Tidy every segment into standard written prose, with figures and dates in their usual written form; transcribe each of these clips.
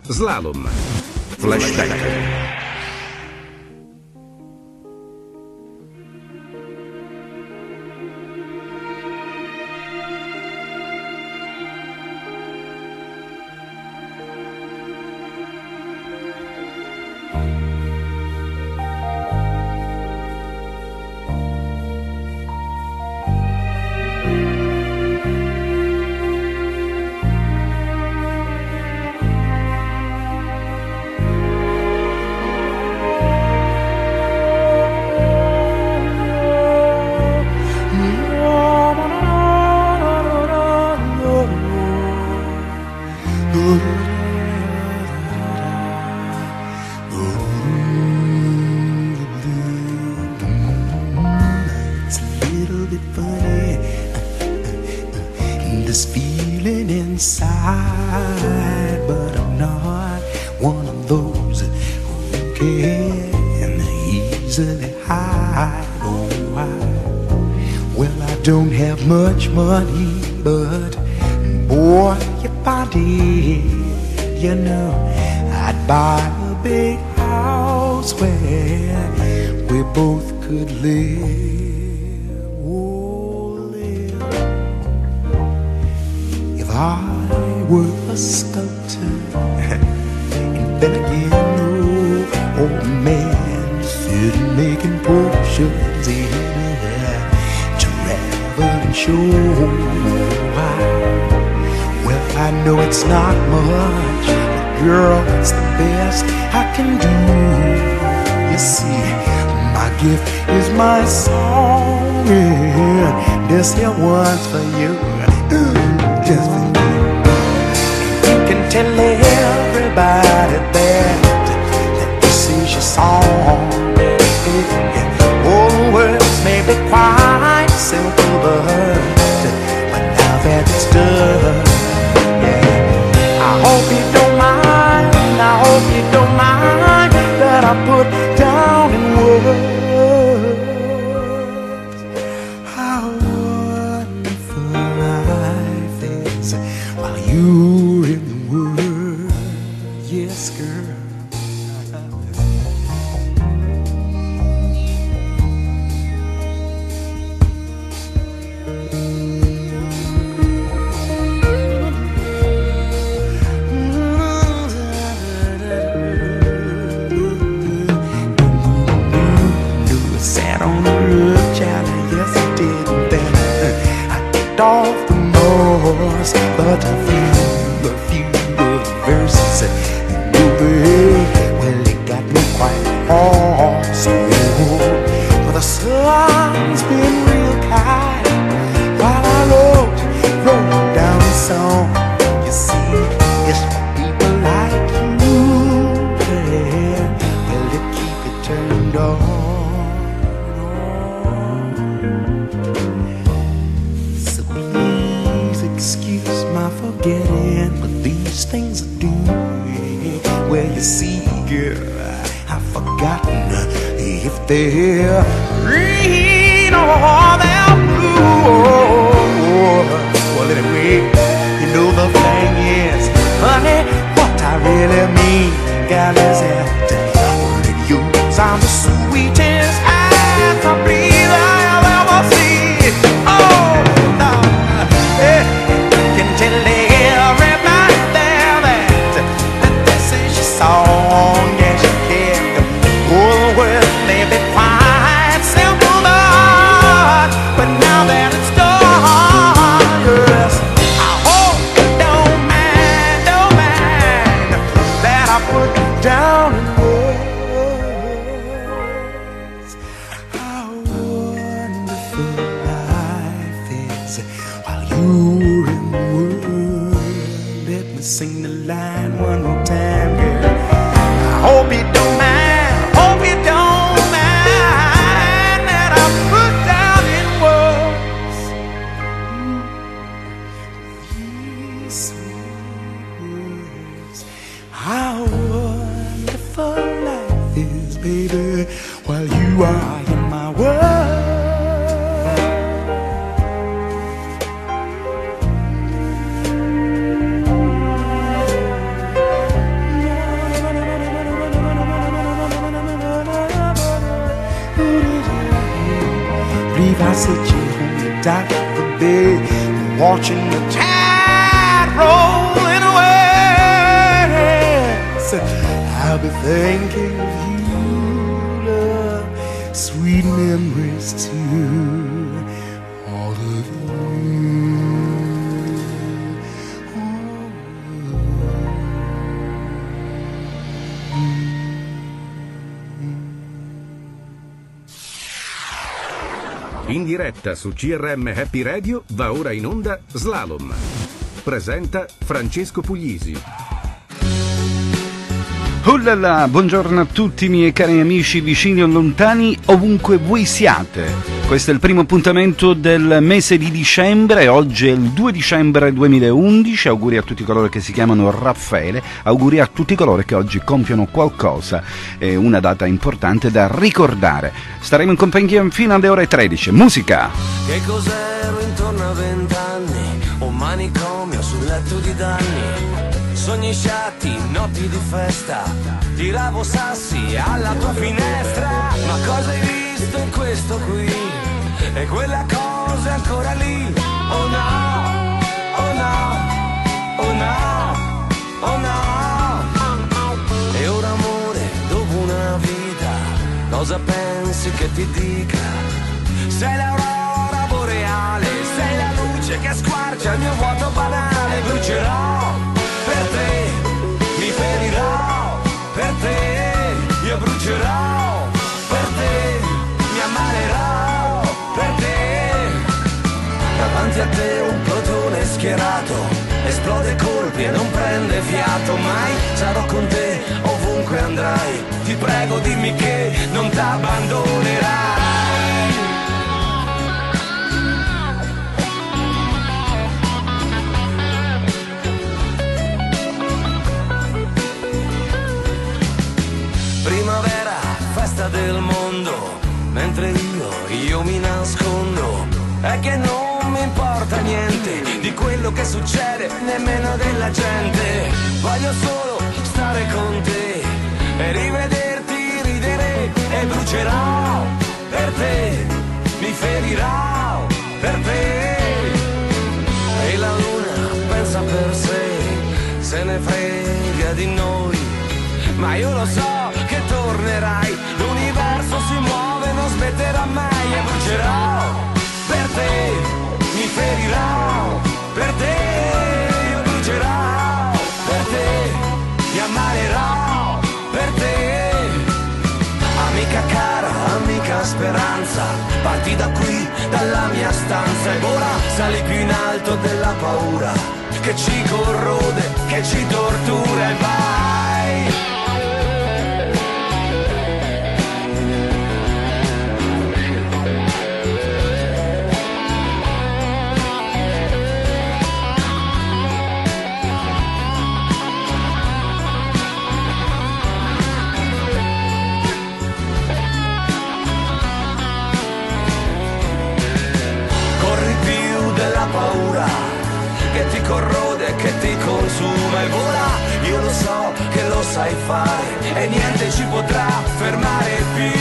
Slalom. Flashback. This feeling inside, but I'm not one of those who can easily hide. Oh, well, I don't have much money, but boy, if I did, you know, I'd buy a big house where we both could live. I were a sculptor, and then again, old man sitting making potions in travel and show. Well, I know it's not much, but girl, it's the best I can do. You see, my gift is my song, and this here one's for you. Just for you. You can tell everybody that this is your song. All the words may be quite simple, but now that it's done, yeah, I hope you don't mind. I hope you don't mind that I put down in words how wonderful life is while you're in the world. Yes, girl. Sat on the roof, child, yes I did. And then I kicked off the most, but a few of the verses, and well, it got me quite awesome. But the sun's been real kind while I wrote down the song. You see, it's for people like you, yeah. Well, to keep it turned on. So please excuse my forgetting, but these things are doing. Well, you see, girl, I've forgotten if they're green or they're blue. Well, anyway, you know the thing is, honey, what I really mean, God, is that yours I'm the sweetest ass I breathe I'll ever see. Oh, no, yeah, you can tell everybody there that this is your song. Yes, you can. Oh, the words may be quite simple, but now that it's done, yes, I hope you don't mind that I put down in words how wonderful life is while you're in the world. Let me sing the line one more time, girl. I hope you don't mind, hope you don't mind that I put down in words these sweet words how wonderful life is, baby, while you are in my world. if I sit you on the dock of the bay, watching the tide rolling away? Said, I'll be thinking of you, love, sweet memories too, all of you. In diretta su CRM Happy Radio va ora in onda Slalom. Presenta Francesco Puglisi. Ullala, buongiorno a tutti i miei cari amici vicini o lontani, ovunque voi siate. Questo è il primo appuntamento del mese di dicembre, oggi è il 2 dicembre 2011, auguri a tutti coloro che si chiamano Raffaele, auguri a tutti coloro che oggi compiono qualcosa, una data importante da ricordare. Staremo in compagnia fino alle ore 13, musica! Che cos'ero intorno a 20 anni, un manicomio sul letto di danni. Sogni sciatti, notti di festa, tiravo sassi alla tua finestra. Ma cosa hai visto in questo qui? E quella cosa è ancora lì. Oh no, oh no, oh no, oh no. E ora amore, dopo una vita, cosa pensi che ti dica? Sei l'aurora boreale, sei la luce che squarcia il mio vuoto banale. Brucerò per te, mi ferirò per te, io brucerò per te, mi ammalerò per te. Davanti a te un plotone schierato, esplode colpi e non prende fiato. Mai sarò con te ovunque andrai, ti prego dimmi che non t'abbandonerai. Primavera, festa del mondo, mentre io mi nascondo. È che non mi importa niente di quello che succede, nemmeno della gente. Voglio solo stare con te e rivederti ridere. E brucerò per te, mi ferirò per te. E la luna pensa per sé, se ne frega di noi. Ma io lo so che tornerai, l'universo si muove, non smetterà mai. E brucerò per te, mi ferirò per te, io brucerò per te, mi ammalerò per te. Amica cara, amica speranza, parti da qui, dalla mia stanza. E ora sali più in alto della paura che ci corrode, che ci tortura. E vai. Paura che ti corrode, che ti consuma e vola. Io lo so che lo sai fare e niente ci potrà fermare più.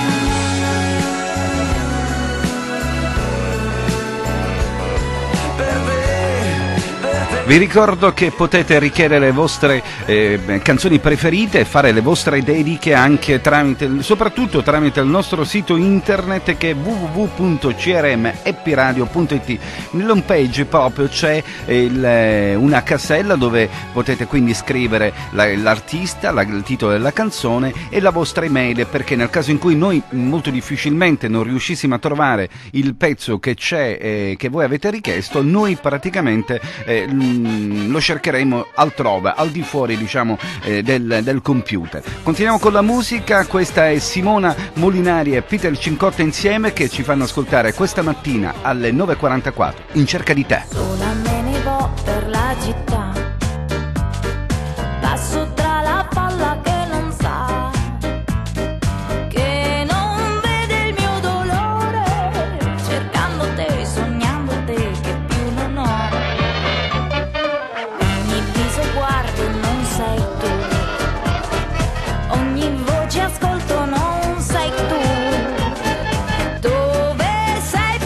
Vi ricordo che potete richiedere le vostre canzoni preferite e fare le vostre dediche anche soprattutto tramite il nostro sito internet che è www.crmhappyradio.it. Nell'home page proprio c'è una casella dove potete quindi scrivere l'artista, il titolo della canzone e la vostra email, perché nel caso in cui noi molto difficilmente non riuscissimo a trovare il pezzo che c'è, che voi avete richiesto, noi praticamente lo cercheremo altrove, al di fuori diciamo del computer. Continuiamo con la musica, questa è Simona Molinari e Peter Cincotta insieme che ci fanno ascoltare questa mattina alle 9.44 In cerca di te. Sola me ne vo per la città, passo tra la folla che non sa, che non vede il mio dolore, cercando te, sognando te che più non ho. Ogni viso guardo non sei tu, ogni voce ascolto non sei tu. Dove sei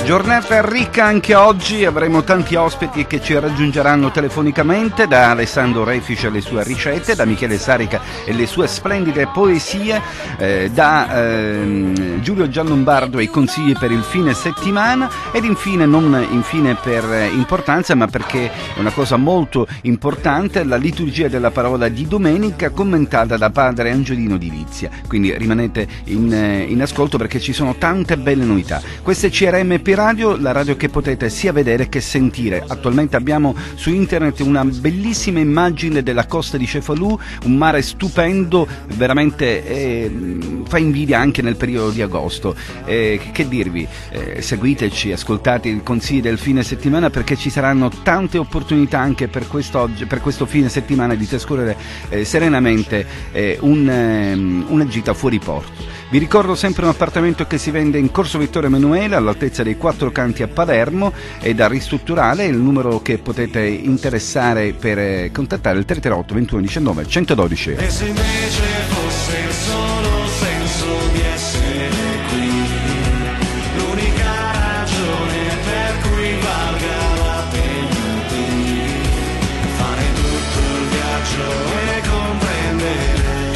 Giornata ricca anche oggi, avremo tanti ospiti che ci raggiungeranno telefonicamente, da Alessandro Refice e le sue ricette, da Michele Sarica e le sue splendide poesie, da Giulio Giallombardo e i consigli per il fine settimana, ed infine, non infine per importanza ma perché è una cosa molto importante, la liturgia della parola di domenica commentata da padre Angelino Di Lizia. Quindi rimanete in ascolto perché ci sono tante belle novità. Questa è CRMP Radio, la radio che potete sia vedere che sentire. Attualmente abbiamo su internet una bellissima immagine della costa di Cefalù, un mare stupendo, veramente fa invidia anche nel periodo di agosto. Che dirvi, seguiteci, ascoltate i consigli del fine settimana perché ci saranno tante opportunità anche per questo fine settimana di trascorrere serenamente una gita fuori porto. Vi ricordo sempre un appartamento che si vende in Corso Vittorio Emanuele all'altezza dei Quattro Canti a Palermo, è da ristrutturare. Il numero che potete interessare per contattare è il 338 21 19 112. E se invece fosse il solo senso di essere qui, l'unica ragione per cui valga la pena di fare tutto il viaggio e comprendere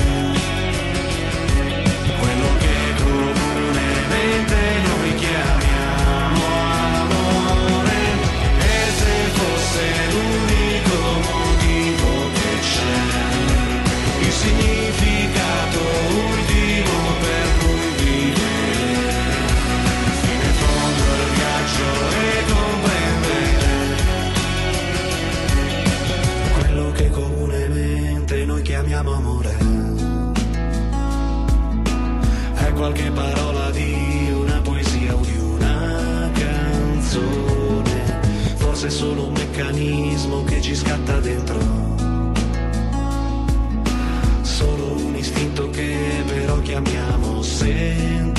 quello che comunemente noi chiamiamo amore. E se fosse l'unico motivo che c'è, il significato ultimo per cui vivere, fino in fondo il viaggio e comprendere quello che comunemente noi chiamiamo amore. È qualche parola di una poesia o di una canzone, forse è solo un meccanismo che ci scatta dentro, solo un istinto che però chiamiamo sentimento,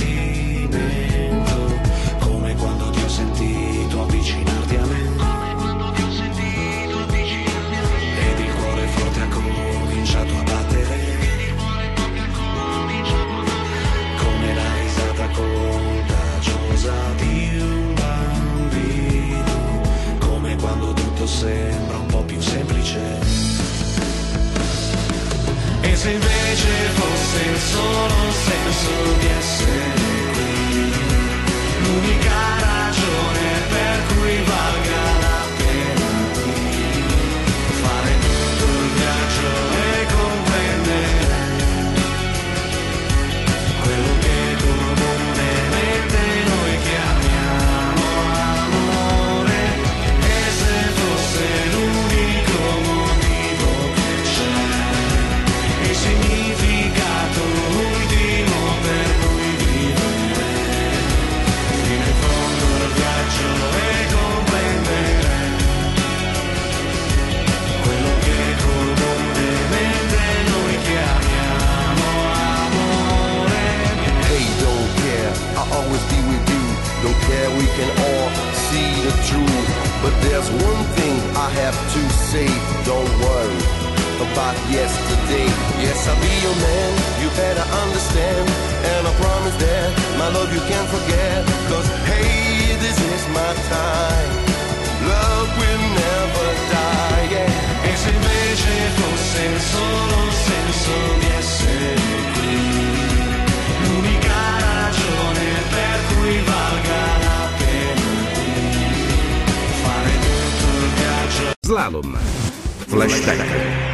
come quando ti ho sentito avvicinarti a me, ed il cuore forte ha cominciato a battere, come la risata contagiosa di un bambino, come quando tutto sembra un po' più semplice. E se invece fosse il solo senso di essere qui, l'unica ragione per cui valga la pena di fare tutto il viaggio e comprendere quello che comunemente noi chiamiamo amore. E se fosse l'unico motivo che c'è, il significato ultimo per cui vivere, fino in fondo il viaggio e comprendere quello che comunemente noi chiamiamo amore. Hey, don't care, I'll always be with you. Don't care, we can all see the truth. But there's one thing I have to say. Don't worry about yesterday. Yes, I'll be your man, you better understand. And I promise that my love you can't forget. Cause hey, this is my time. Love will never die, yeah. E se invece fosse il solo senso di essere qui, l'unica ragione per cui valga la pena di fare tutto il viaggio. Slalom. Flashback.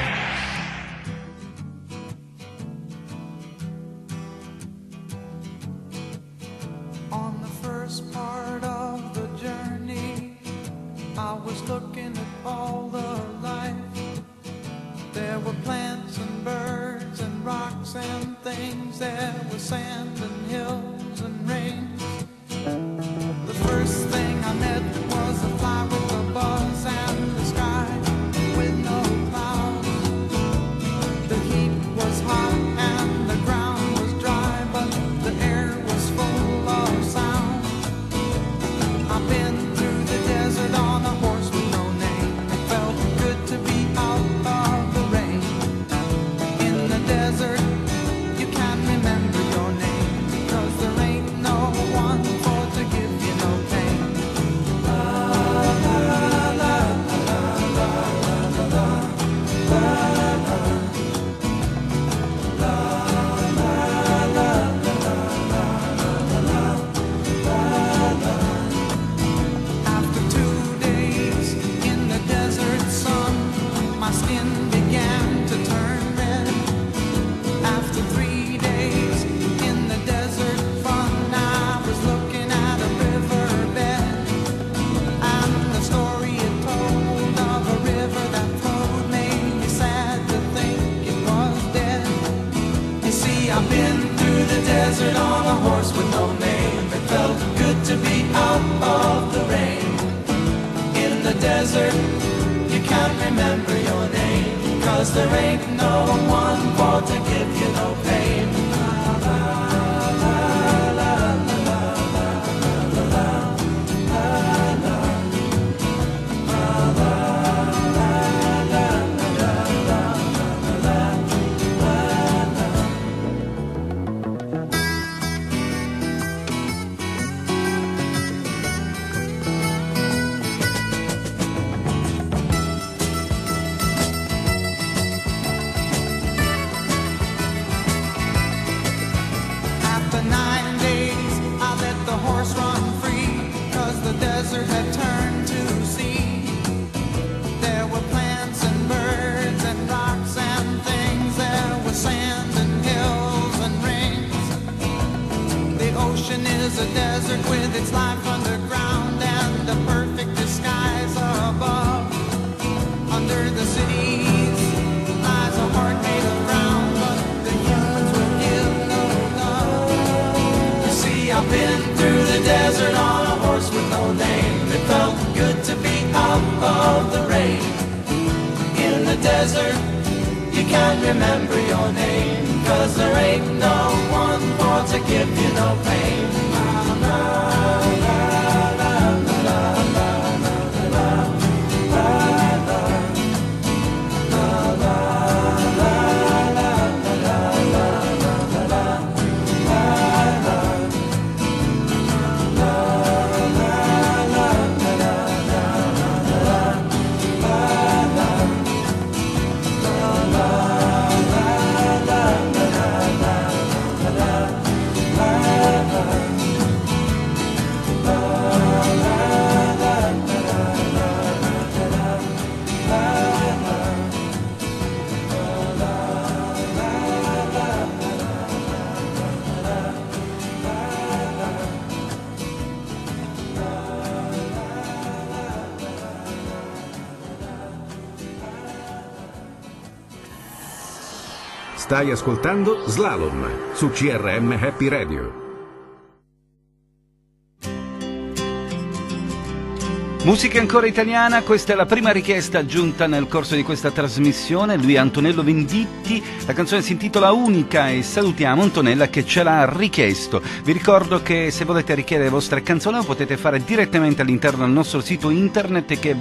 On the first part of the journey, I was looking at all the life. There were plants and birds and rocks and things. There was sand and hills and rain. The first thing I met was a fly with a buzz and the sky with no clouds. The heat was hot and the ground was dry, but the air was full of sound. I've been through the desert on a horse with no name. It felt good to be out of the rain. In the desert, you can't remember your name because the desert on a horse with no name. It felt good to be out of the rain. In the desert, you can't remember your name, 'cause there ain't no one for to give you no pain. Had turned to sea. There were plants and birds and rocks and things. There was sand and hills and rings. The ocean is a desert with its life underground and a perfect disguise above. Under the cities lies a heart made of brown, but the humans will give no love. You see, I've been through the desert on a horse with no name. It felt good to be out of the rain. In the desert, you can't remember your name, 'cause there ain't no one for to give you no pain. Stai ascoltando Slalom su CRM Happy Radio. Musica ancora italiana, questa è la prima richiesta aggiunta nel corso di questa trasmissione. Lui è Antonello Venditti, la canzone si intitola Unica e salutiamo Antonella che ce l'ha richiesto. Vi ricordo che se volete richiedere le vostre canzoni lo potete fare direttamente all'interno del nostro sito internet che è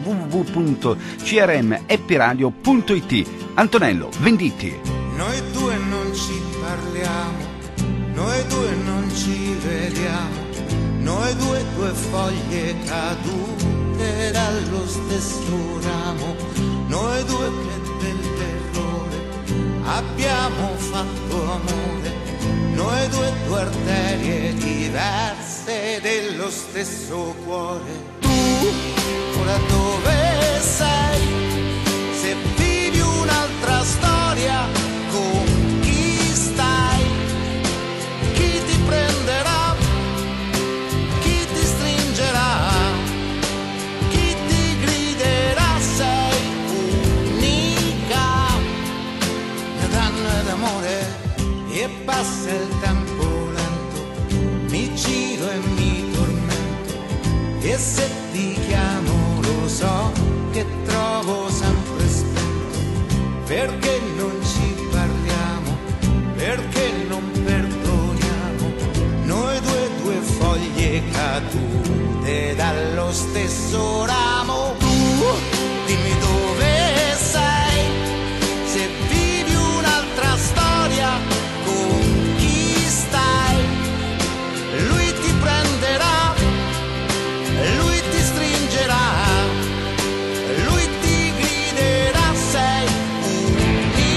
www.crmhappyradio.it. Antonello Venditti. Noi due non ci parliamo, noi due non ci vediamo, noi due foglie cadute dallo stesso ramo, noi due che dell'errore abbiamo fatto amore, noi due arterie diverse dello stesso cuore. Tu ora dove sei? Se vivi un'altra storia, con chi stai? Chi ti prenderà? Chi ti stringerà? Chi ti griderà? Sei unica. Mia danno d'amore e passa il tempo lento, mi giro e mi tormento, e se ti chiamo lo so che trovo sempre spento, perché non ci parliamo, perché non perdoniamo, noi due foglie cadute dallo stesso ramo. Tu dimmi dove sei, se vivi un'altra storia, con chi stai? Lui ti prenderà, lui ti stringerà, lui ti griderà, sei unica.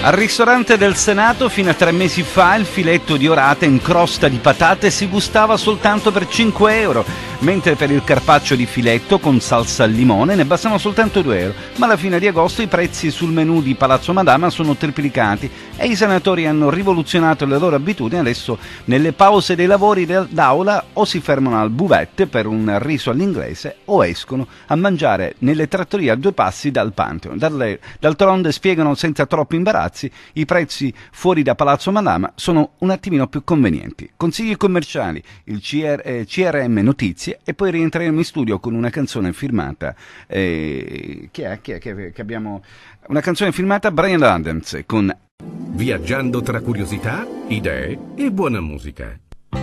Al ristorante del Senato fino a 3 mesi fa il filetto di orata in crosta di patate si gustava soltanto per 5 euro, mentre per il carpaccio di filetto con salsa al limone ne bastano soltanto 2 euro. Ma alla fine di agosto i prezzi sul menù di Palazzo Madama sono triplicati e i senatori hanno rivoluzionato le loro abitudini. Adesso nelle pause dei lavori d'aula o si fermano al buvette per un riso all'inglese o escono a mangiare nelle trattorie a 2 passi dal Pantheon. D'altronde, spiegano senza troppi imbarazzi, i prezzi fuori da Palazzo Madama sono un attimino più convenienti. Consigli commerciali, il CRM Notizie, e poi rientreremo in studio con una canzone firmata che abbiamo una canzone firmata Bryan Adams con Viaggiando tra curiosità, idee e buona musica.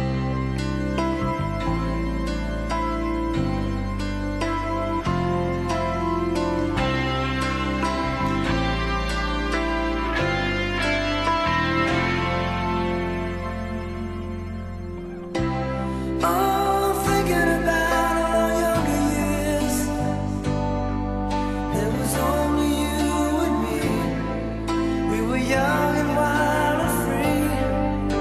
Young and wild and free.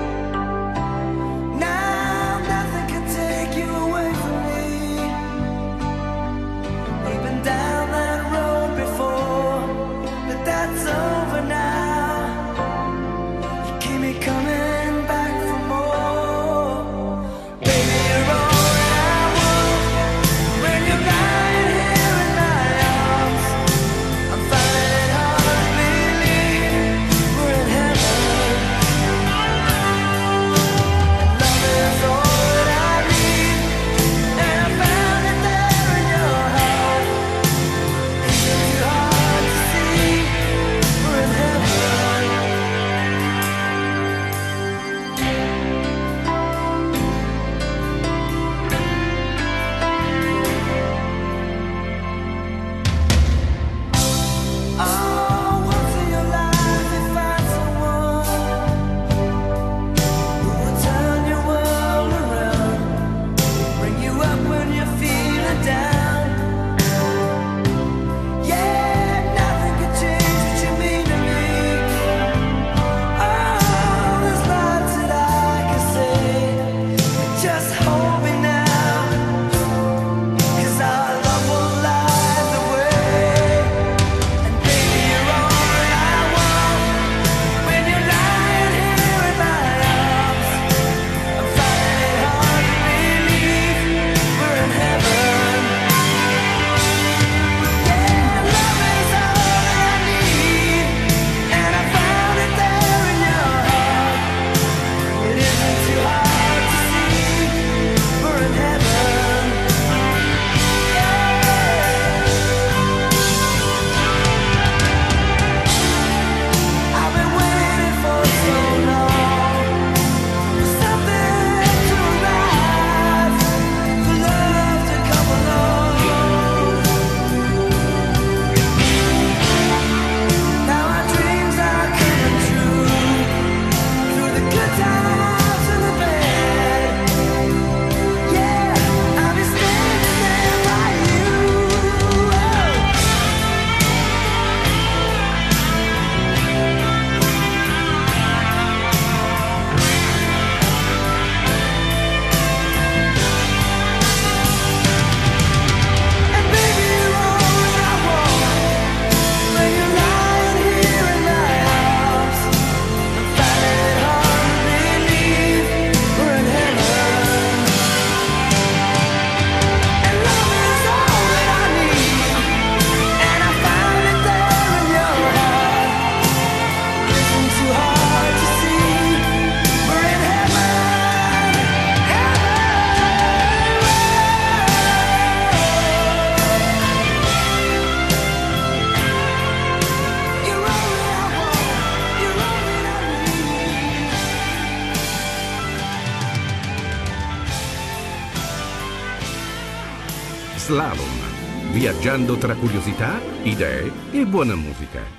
Slalom, viaggiando tra curiosità, idee e buona musica.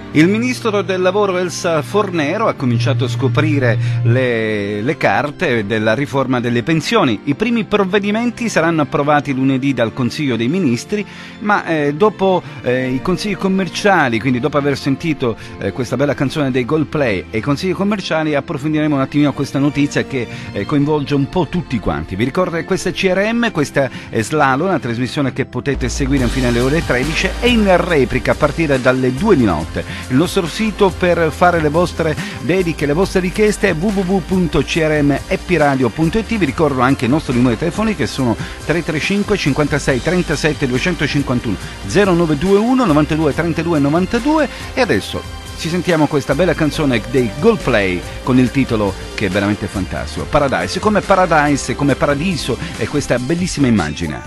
Il ministro del lavoro Elsa Fornero ha cominciato a scoprire le carte della riforma delle pensioni. I primi provvedimenti saranno approvati lunedì dal Consiglio dei Ministri, ma dopo i consigli commerciali, quindi dopo aver sentito questa bella canzone dei Coldplay e i consigli commerciali, approfondiremo un attimino questa notizia che coinvolge un po' tutti quanti. Vi ricordo che questa è CRM, questa è Slalom, una trasmissione che potete seguire fino alle ore 13 e in replica a partire dalle 2 di notte. Il nostro sito per fare le vostre dediche, le vostre richieste è www.crmhappyradio.it. Vi ricordo anche i nostri numeri telefonici che sono 335 56 37 251 0921 92 32 92. E adesso ci sentiamo questa bella canzone dei Coldplay con il titolo che è veramente fantastico, Paradise, come Paradise, come paradiso, e questa bellissima immagine.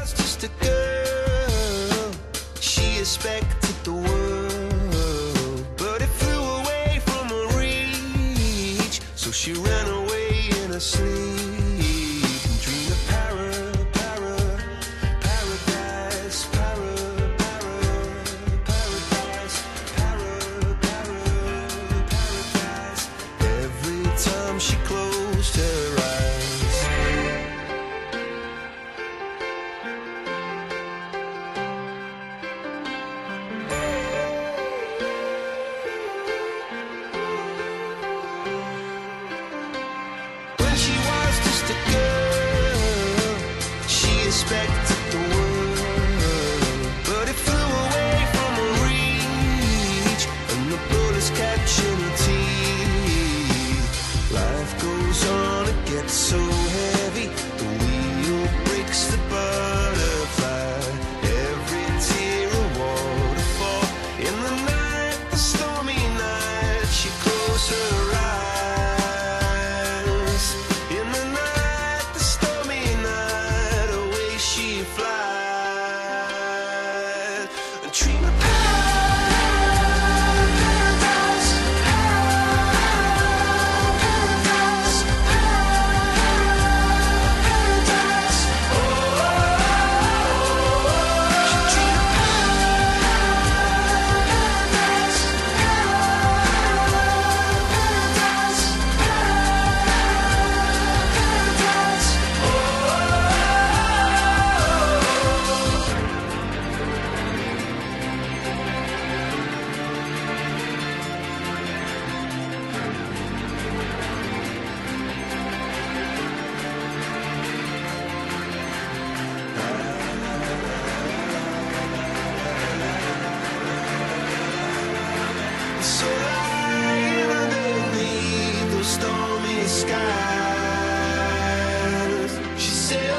She ran away in her sleep and dreamed of paradise, paradise. Every time she closed her eyes. Expected the world, but it flew away from her reach, and the bullets catching her teeth. Life goes on, it gets so heavy, the wheel breaks the butterfly. Every tear a waterfall. In the night, the stormy night, she closed her eyes. In the night, the stormy night, away she flies. A dream of paradise, paradise, paradise. Oh, she dreamed of paradise, so lying underneath those stormy skies. She said,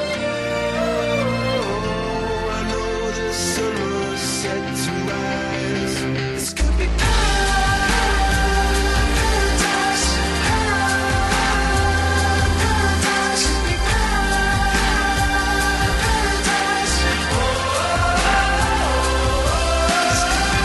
oh, I know the sun was set to rise. This could be paradise, paradise, could be paradise. Oh, this could be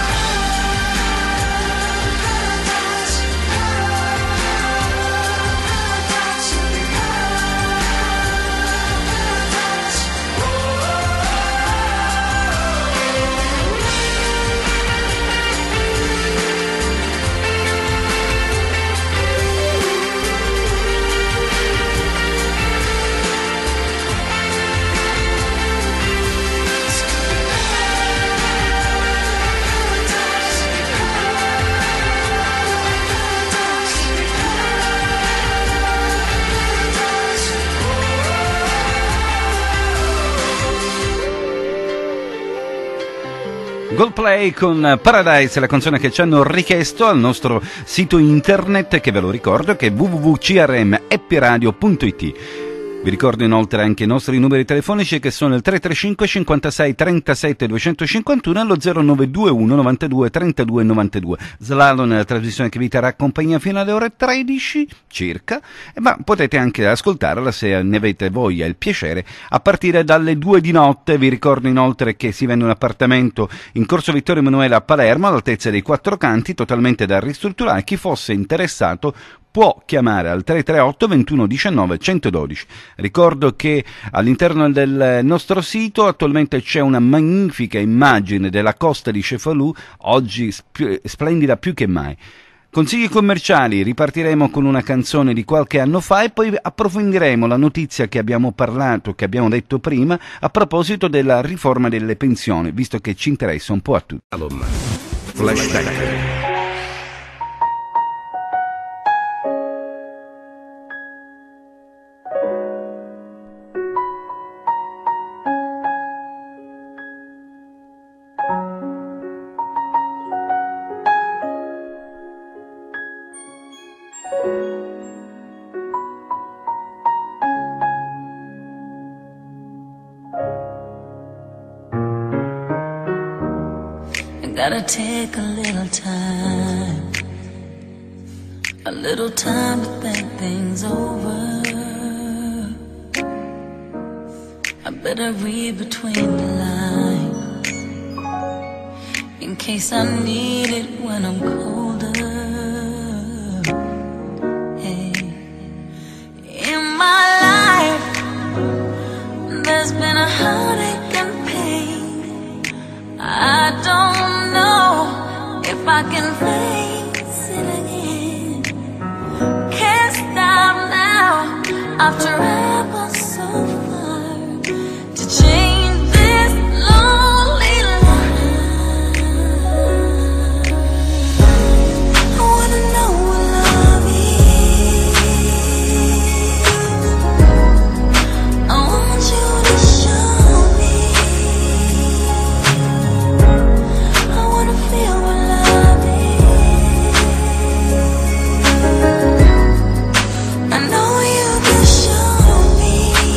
Coldplay con Paradise, la canzone che ci hanno richiesto al nostro sito internet, che ve lo ricordo, che è www.crmhappyradio.it. Vi ricordo inoltre anche i nostri numeri telefonici che sono il 335 56 37 251 e lo 0921 92 32 92. Slalom è la trasmissione che vi terrà compagnia fino alle ore 13 circa, ma potete anche ascoltarla se ne avete voglia e il piacere a partire dalle 2 di notte. Vi ricordo inoltre che si vende un appartamento in Corso Vittorio Emanuele a Palermo all'altezza dei Quattro Canti, totalmente da ristrutturare. Chi fosse interessato può chiamare al 338 21 19 112. Ricordo che all'interno del nostro sito attualmente c'è una magnifica immagine della costa di Cefalù, oggi splendida più che mai. Consigli commerciali, ripartiremo con una canzone di qualche anno fa e poi approfondiremo la notizia che abbiamo parlato, che abbiamo detto prima, a proposito della riforma delle pensioni, visto che ci interessa un po' a tutti. Flashback. Gotta take a little time to think things over. I better read between the lines in case I need it when I'm colder. Hey. In my life, there's been a heartache and pain. I don't know if I can face it again. Can't stop now. I've traveled so far to change this lonely life. I wanna know what love is. I want you to show me. I wanna feel what love is. I know you can show me.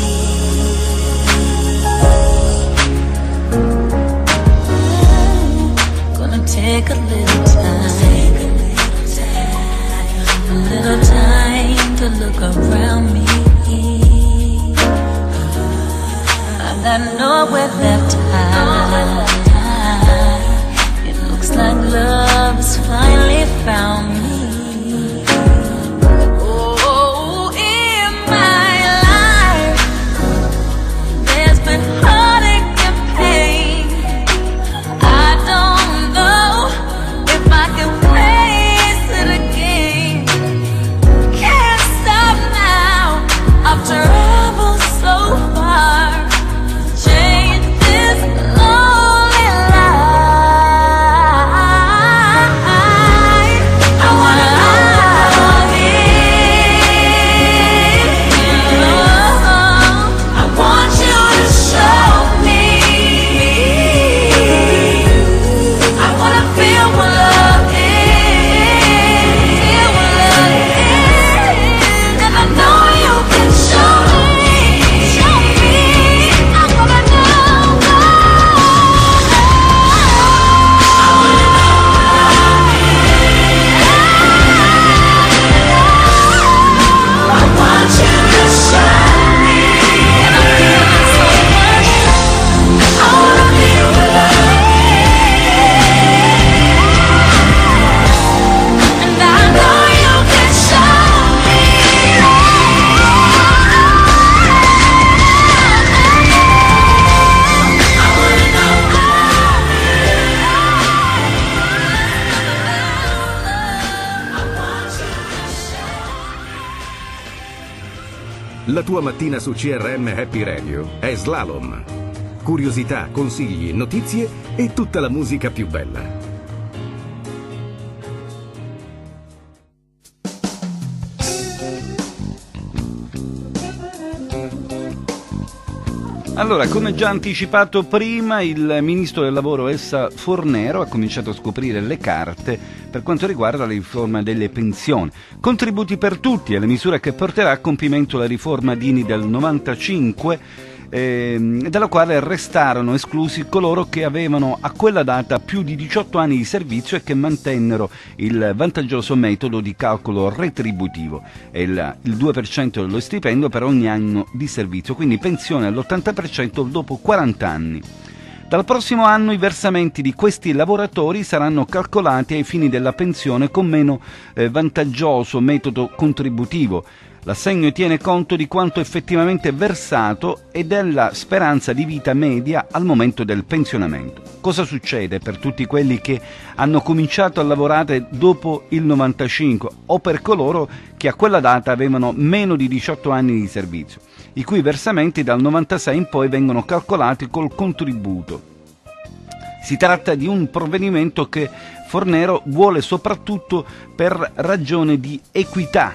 Gonna take a little time to look around me. I've got nowhere left to hide. It looks like love has finally found me. Oh, in my life, there's been heartache and pain. I don't know if I can face it again. Can't stop now. I've traveled so far to change this lonely life. I wanna love it. I want you to show me. I wanna feel what love is. Feel what love is. And I know you can show me. Show me. I wanna know. I wanna know what love is. I want you to show me. And I'm feeling so much. I wanna feel what love is. And I know you can show me. I wanna know La tua mattina su CRM Happy Radio è Slalom. Curiosità, consigli, notizie e tutta la musica più bella. Allora, come già anticipato prima, il ministro del lavoro Elsa Fornero ha cominciato a scoprire le carte per quanto riguarda la riforma delle pensioni. Contributi per tutti è la misura che porterà a compimento la riforma Dini del 95, dalla quale restarono esclusi coloro che avevano a quella data più di 18 anni di servizio e che mantennero il vantaggioso metodo di calcolo retributivo, il 2% dello stipendio per ogni anno di servizio, quindi pensione all'80% dopo 40 anni. Dal prossimo anno i versamenti di questi lavoratori saranno calcolati ai fini della pensione con meno vantaggioso metodo contributivo. L'assegno tiene conto di quanto effettivamente versato e della speranza di vita media al momento del pensionamento. Cosa succede per tutti quelli che hanno cominciato a lavorare dopo il 95 o per coloro che a quella data avevano meno di 18 anni di servizio, i cui versamenti dal 96 in poi vengono calcolati col contributo? Si tratta di un provvedimento che Fornero vuole soprattutto per ragione di equità,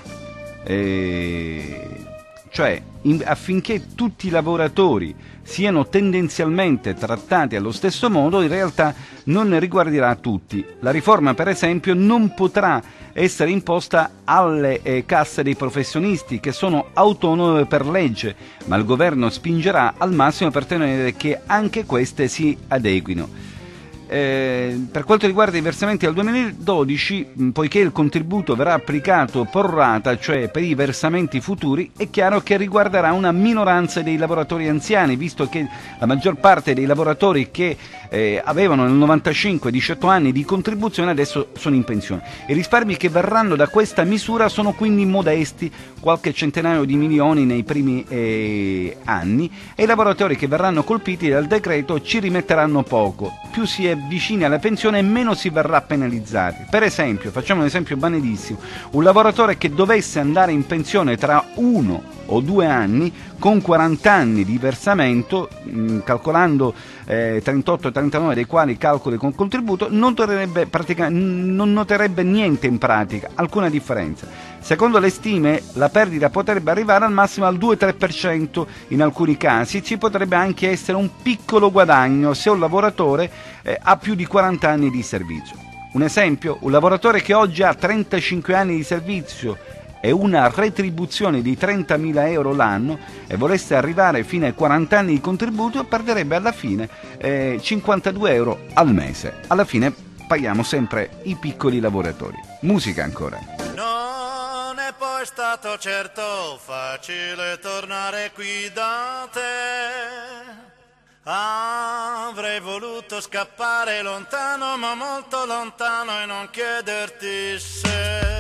cioè affinché tutti i lavoratori siano tendenzialmente trattati allo stesso modo. In realtà non ne riguarderà tutti. La riforma, per esempio, non potrà essere imposta alle casse dei professionisti, che sono autonome per legge, ma il governo spingerà al massimo per tenere che anche queste si adeguino. Per quanto riguarda i versamenti al 2012, poiché il contributo verrà applicato pro rata, cioè per i versamenti futuri, è chiaro che riguarderà una minoranza dei lavoratori anziani, visto che la maggior parte dei lavoratori che avevano nel 95 18 anni di contribuzione adesso sono in pensione. I risparmi che verranno da questa misura sono quindi modesti, qualche centinaio di milioni nei primi anni, e i lavoratori che verranno colpiti dal decreto ci rimetteranno poco. Più si è vicini alla pensione e meno si verrà penalizzati. Per esempio, facciamo un esempio banalissimo, un lavoratore che dovesse andare in pensione tra 1 o 2 anni con 40 anni di versamento, calcolando 38 e 39 dei quali calcoli con contributo, non noterebbe niente in pratica, alcuna differenza. Secondo le stime la perdita potrebbe arrivare al massimo al 2-3%, in alcuni casi ci potrebbe anche essere un piccolo guadagno se un lavoratore ha più di 40 anni di servizio. Un esempio, un lavoratore che oggi ha 35 anni di servizio e una retribuzione di 30.000 euro l'anno e volesse arrivare fino ai 40 anni di contributo, perderebbe alla fine 52 euro al mese. Alla fine paghiamo sempre i piccoli lavoratori. Musica ancora. Non è poi stato certo facile tornare qui da te. Avrei voluto scappare lontano, ma molto lontano, e non chiederti se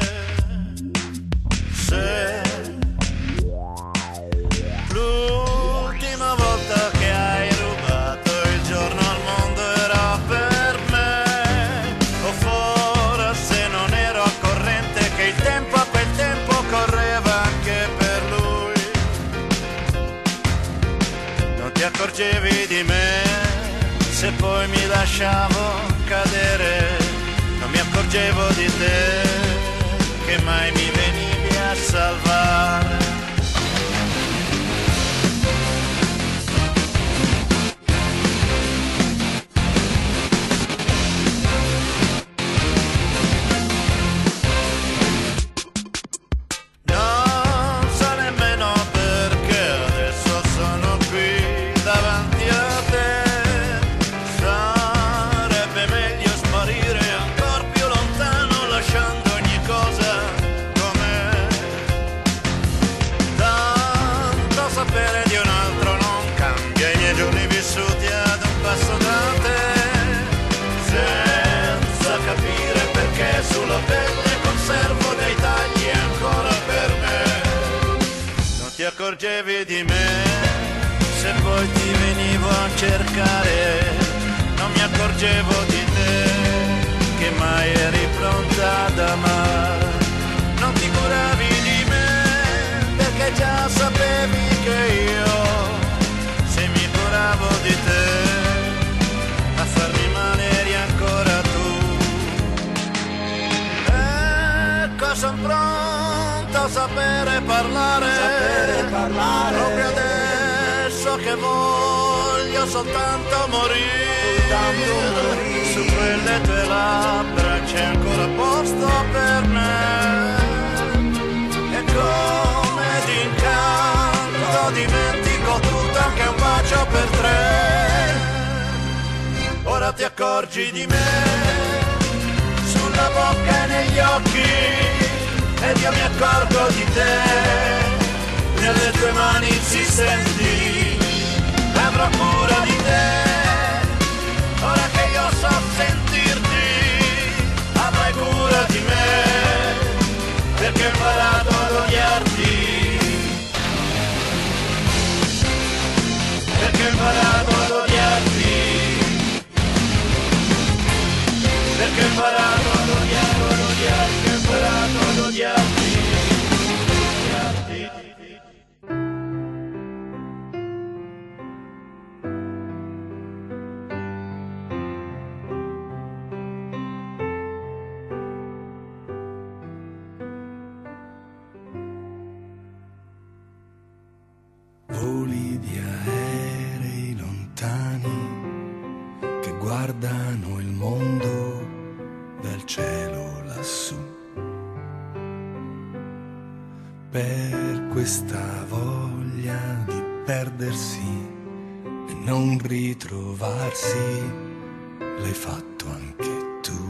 l'ultima volta che hai rubato il giorno al mondo era per me, o forse non ero al corrente che il tempo a quel tempo correva anche per lui. Non ti accorgevi di me se poi mi lasciavo cadere, non mi accorgevo di te che mai mi venivi a salvare. Non so nemmeno perché adesso sono qui davanti a te. Sarebbe meglio sparire ancora più lontano, lasciando ogni cosa com'è. Tanto sapere di un altro non cambia i miei giorni vissuti ad un passo da te, senza capire perché sulla pelle conservo dei tagli ancora per me. Non ti accorgevi di me se poi ti venivo a cercare, non mi accorgevo di te che mai eri pronta ad amare. Non ti curavi di me perché già sapevi che io, se mi curavo di te, a farmi male eri ancora tu. Ecco, son pronto a sapere parlare, proprio adesso che voglio soltanto morire. Su quelle tue labbra c'è ancora posto per me, e come d'incanto dimentico tutto, anche un bacio per tre. Ora ti accorgi di me sulla bocca e negli occhi, ed io mi accorgo di te nelle tue mani insistenti. Avrò cura di te di aerei lontani che guardano il mondo dal cielo lassù. Per questa voglia di perdersi e non ritrovarsi, l'hai fatto anche tu.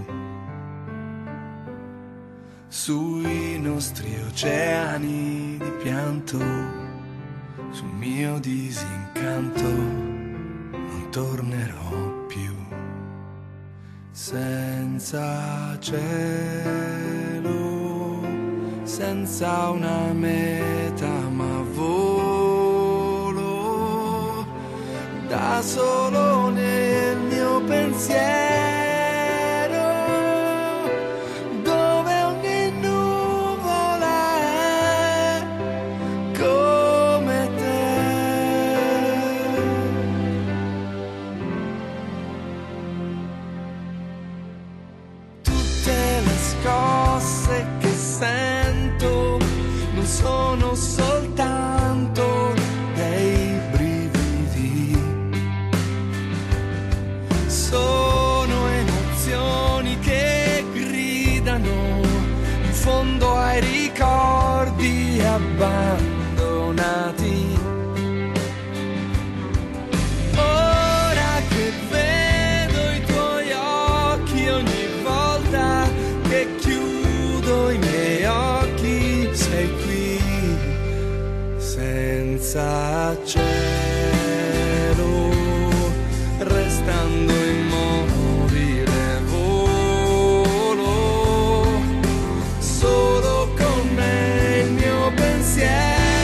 Sui nostri oceani di pianto, sul mio disincanto, non tornerò più. Senza cielo, senza una meta, ma volo da solo nel mio pensiero, dove ogni nuvola è come te. Tutte le scosse che sento non sono soltanto dei brividi, sono emozioni che gridano in fondo ai ricordi abbandonati. Ora che vedo i tuoi occhi, ogni volta che chiudo i miei occhi, sei qui, senza cielo, restando immobile, volo solo con me il mio pensiero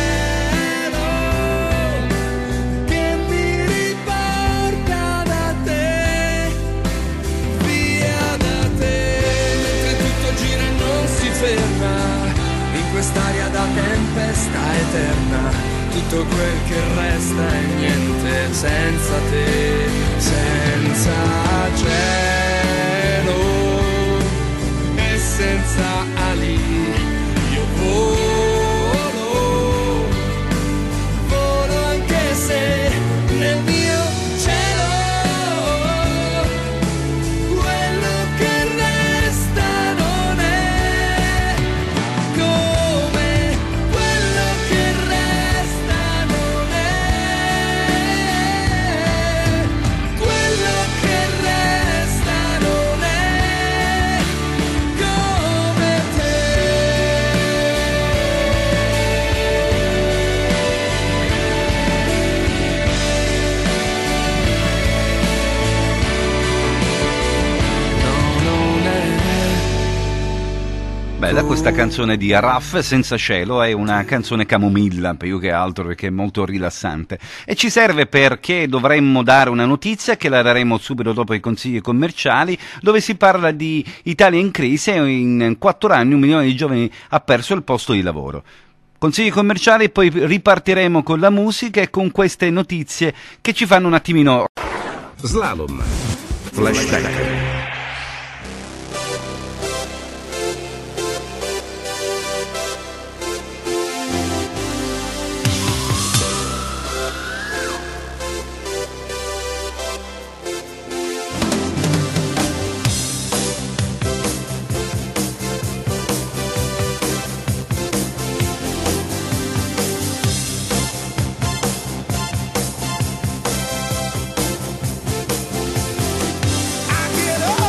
che mi riporta da te, via da te, mentre tutto gira e non si ferma in quest'aria da tempesta eterna. Tutto quel che resta è niente senza te, senza cielo e senza ali. Io volo, volo anche se nel mio cielo quello che resta non è come quello che resta non è, quello che resta non è come te. No, non è. Bella questa canzone di Araf, Senza cielo, è una canzone camomilla più che altro perché è molto rilassante e ci serve perché dovremmo dare una notizia che la daremo subito dopo i consigli commerciali, dove si parla di Italia in crisi e in 4 anni 1 milione di giovani ha perso il posto di lavoro. Consigli commerciali, poi ripartiremo con la musica e con queste notizie che ci fanno un attimino Slalom. Flashback. I get up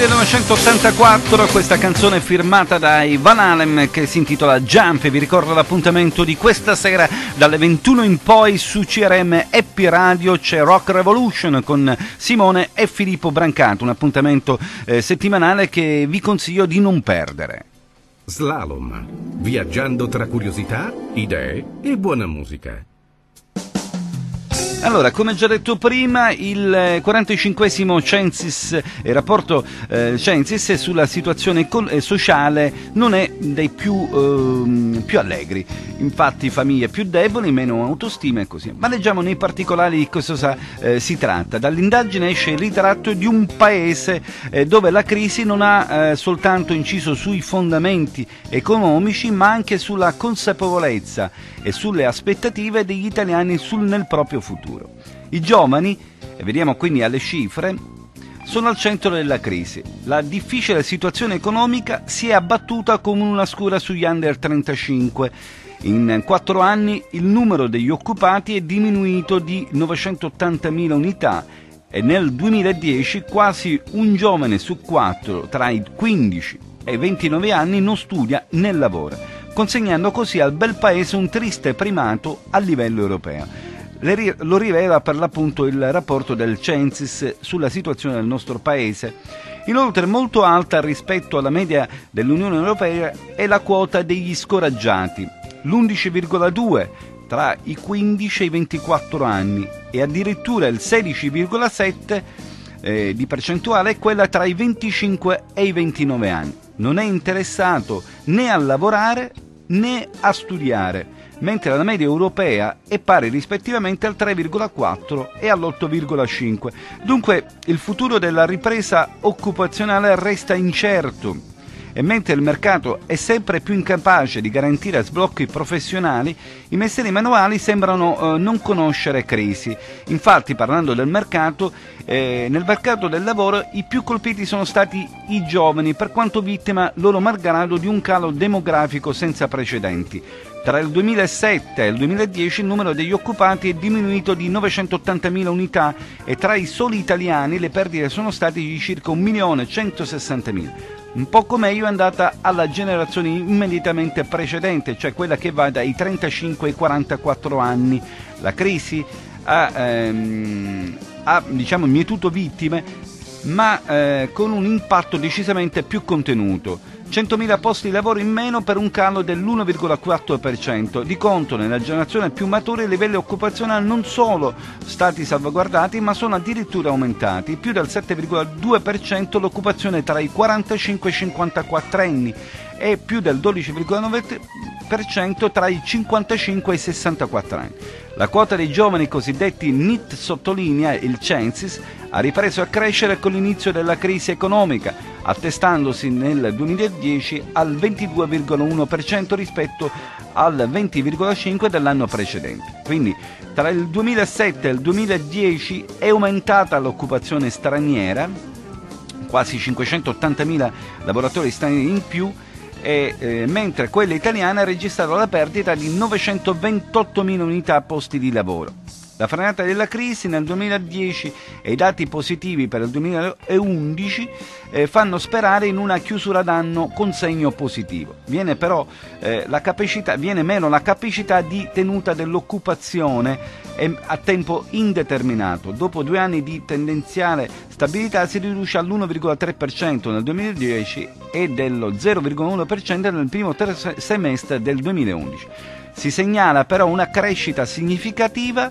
1984, questa canzone firmata dai Van Halen che si intitola Jump. Vi ricordo l'appuntamento di questa sera dalle 21 in poi su CRM Happy Radio, c'è Rock Revolution con Simone e Filippo Brancato, un appuntamento settimanale che vi consiglio di non perdere. Slalom, viaggiando tra curiosità, idee e buona musica. Allora, come già detto prima, il 45esimo censis, rapporto censis sulla situazione sociale non è dei più allegri. Infatti famiglie più deboli, meno autostima e così. Ma leggiamo nei particolari di cosa si tratta. Dall'indagine esce il ritratto di un paese dove la crisi non ha soltanto inciso sui fondamenti economici, ma anche sulla consapevolezza e sulle aspettative degli italiani nel proprio futuro. I giovani, e vediamo quindi alle cifre, sono al centro della crisi. La difficile situazione economica si è abbattuta come una scura sugli under 35. In 4 anni il numero degli occupati è diminuito di 980.000 unità e nel 2010 quasi un giovane su 4 tra i 15 e i 29 anni non studia né lavora, consegnando così al bel paese un triste primato a livello europeo. Lo rivela per l'appunto il rapporto del Censis sulla situazione del nostro paese. Inoltre molto alta rispetto alla media dell'Unione Europea è la quota degli scoraggiati, l'11,2 tra i 15 e i 24 anni e addirittura il 16,7 di percentuale è quella tra i 25 e i 29 anni. Non è interessato né a lavorare né a studiare, mentre la media europea è pari rispettivamente al 3,4 e all'8,5. Dunque il futuro della ripresa occupazionale resta incerto e mentre il mercato è sempre più incapace di garantire sblocchi professionali, i mestieri manuali sembrano non conoscere crisi. Infatti, parlando del mercato, nel mercato del lavoro i più colpiti sono stati i giovani, per quanto vittima loro malgrado di un calo demografico senza precedenti. Tra il 2007 e il 2010 il numero degli occupati è diminuito di 980.000 unità e tra i soli italiani le perdite sono state di circa 1.160.000. Un poco meglio è andata alla generazione immediatamente precedente, cioè quella che va dai 35 ai 44 anni. La crisi ha diciamo mietuto vittime, ma con un impatto decisamente più contenuto. 100.000 posti di lavoro in meno per un calo dell'1,4%. Di contro, nella generazione più matura i livelli occupazionali non sono stati salvaguardati, ma sono addirittura aumentati. Più del 7,2% l'occupazione tra i 45 e i 54 anni e più del 12,9% tra i 55 e i 64 anni. La quota dei giovani cosiddetti NEET, sottolinea il Censis, ha ripreso a crescere con l'inizio della crisi economica, attestandosi nel 2010 al 22,1% rispetto al 20,5% dell'anno precedente. Quindi tra il 2007 e il 2010 è aumentata l'occupazione straniera, quasi 580.000 lavoratori stranieri in più, mentre quella italiana ha registrato la perdita di 928.000 unità posti di lavoro. La frenata della crisi nel 2010 e i dati positivi per il 2011 fanno sperare in una chiusura d'anno con segno positivo. Viene meno la capacità di tenuta dell'occupazione a tempo indeterminato. Dopo 2 anni di tendenziale stabilità si riduce all'1,3% nel 2010 e dello 0,1% nel primo semestre del 2011. Si segnala però una crescita significativa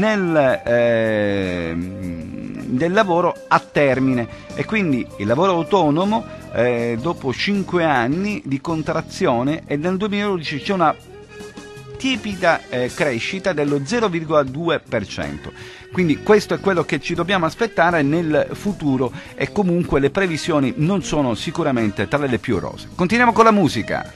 del lavoro a termine e quindi il lavoro autonomo dopo 5 anni di contrazione e nel 2012 c'è una tiepida crescita dello 0,2%. Quindi questo è quello che ci dobbiamo aspettare nel futuro e comunque le previsioni non sono sicuramente tra le più rose. Continuiamo con la musica.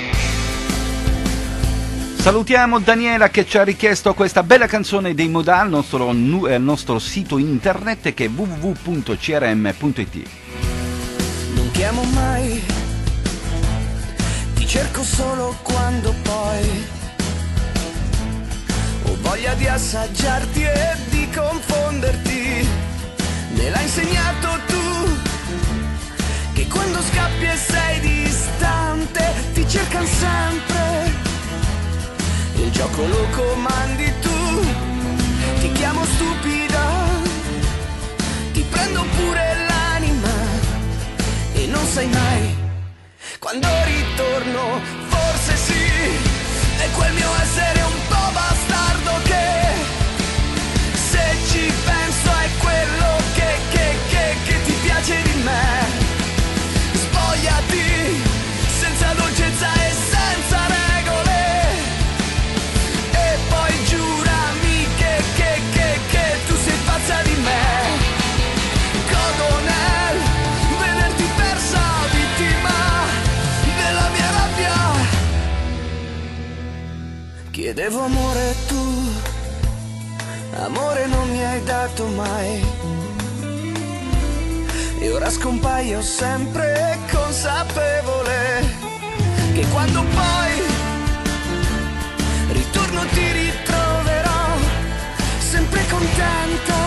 Salutiamo Daniela che ci ha richiesto questa bella canzone dei Modal al nostro sito internet che è www.crm.it. Non chiamo mai, ti cerco solo quando poi ho voglia di assaggiarti e di confonderti. Me l'hai insegnato tu, scappi e sei distante, ti cercano sempre, il gioco lo comandi tu, ti chiamo stupida, ti prendo pure l'anima e non sai mai quando ritorno, forse sì, è quel mio essere un po' bastardo che, se ci penso, è quello che ti piace di me. Spogliati, senza dolcezza e senza regole, e poi giurami che tu sei pazza di me. Godo nel vederti persa, vittima della mia rabbia. Chiedevo amore e tu, amore non mi hai dato mai, e ora scompaio sempre consapevole che quando poi ritorno ti ritroverò sempre contenta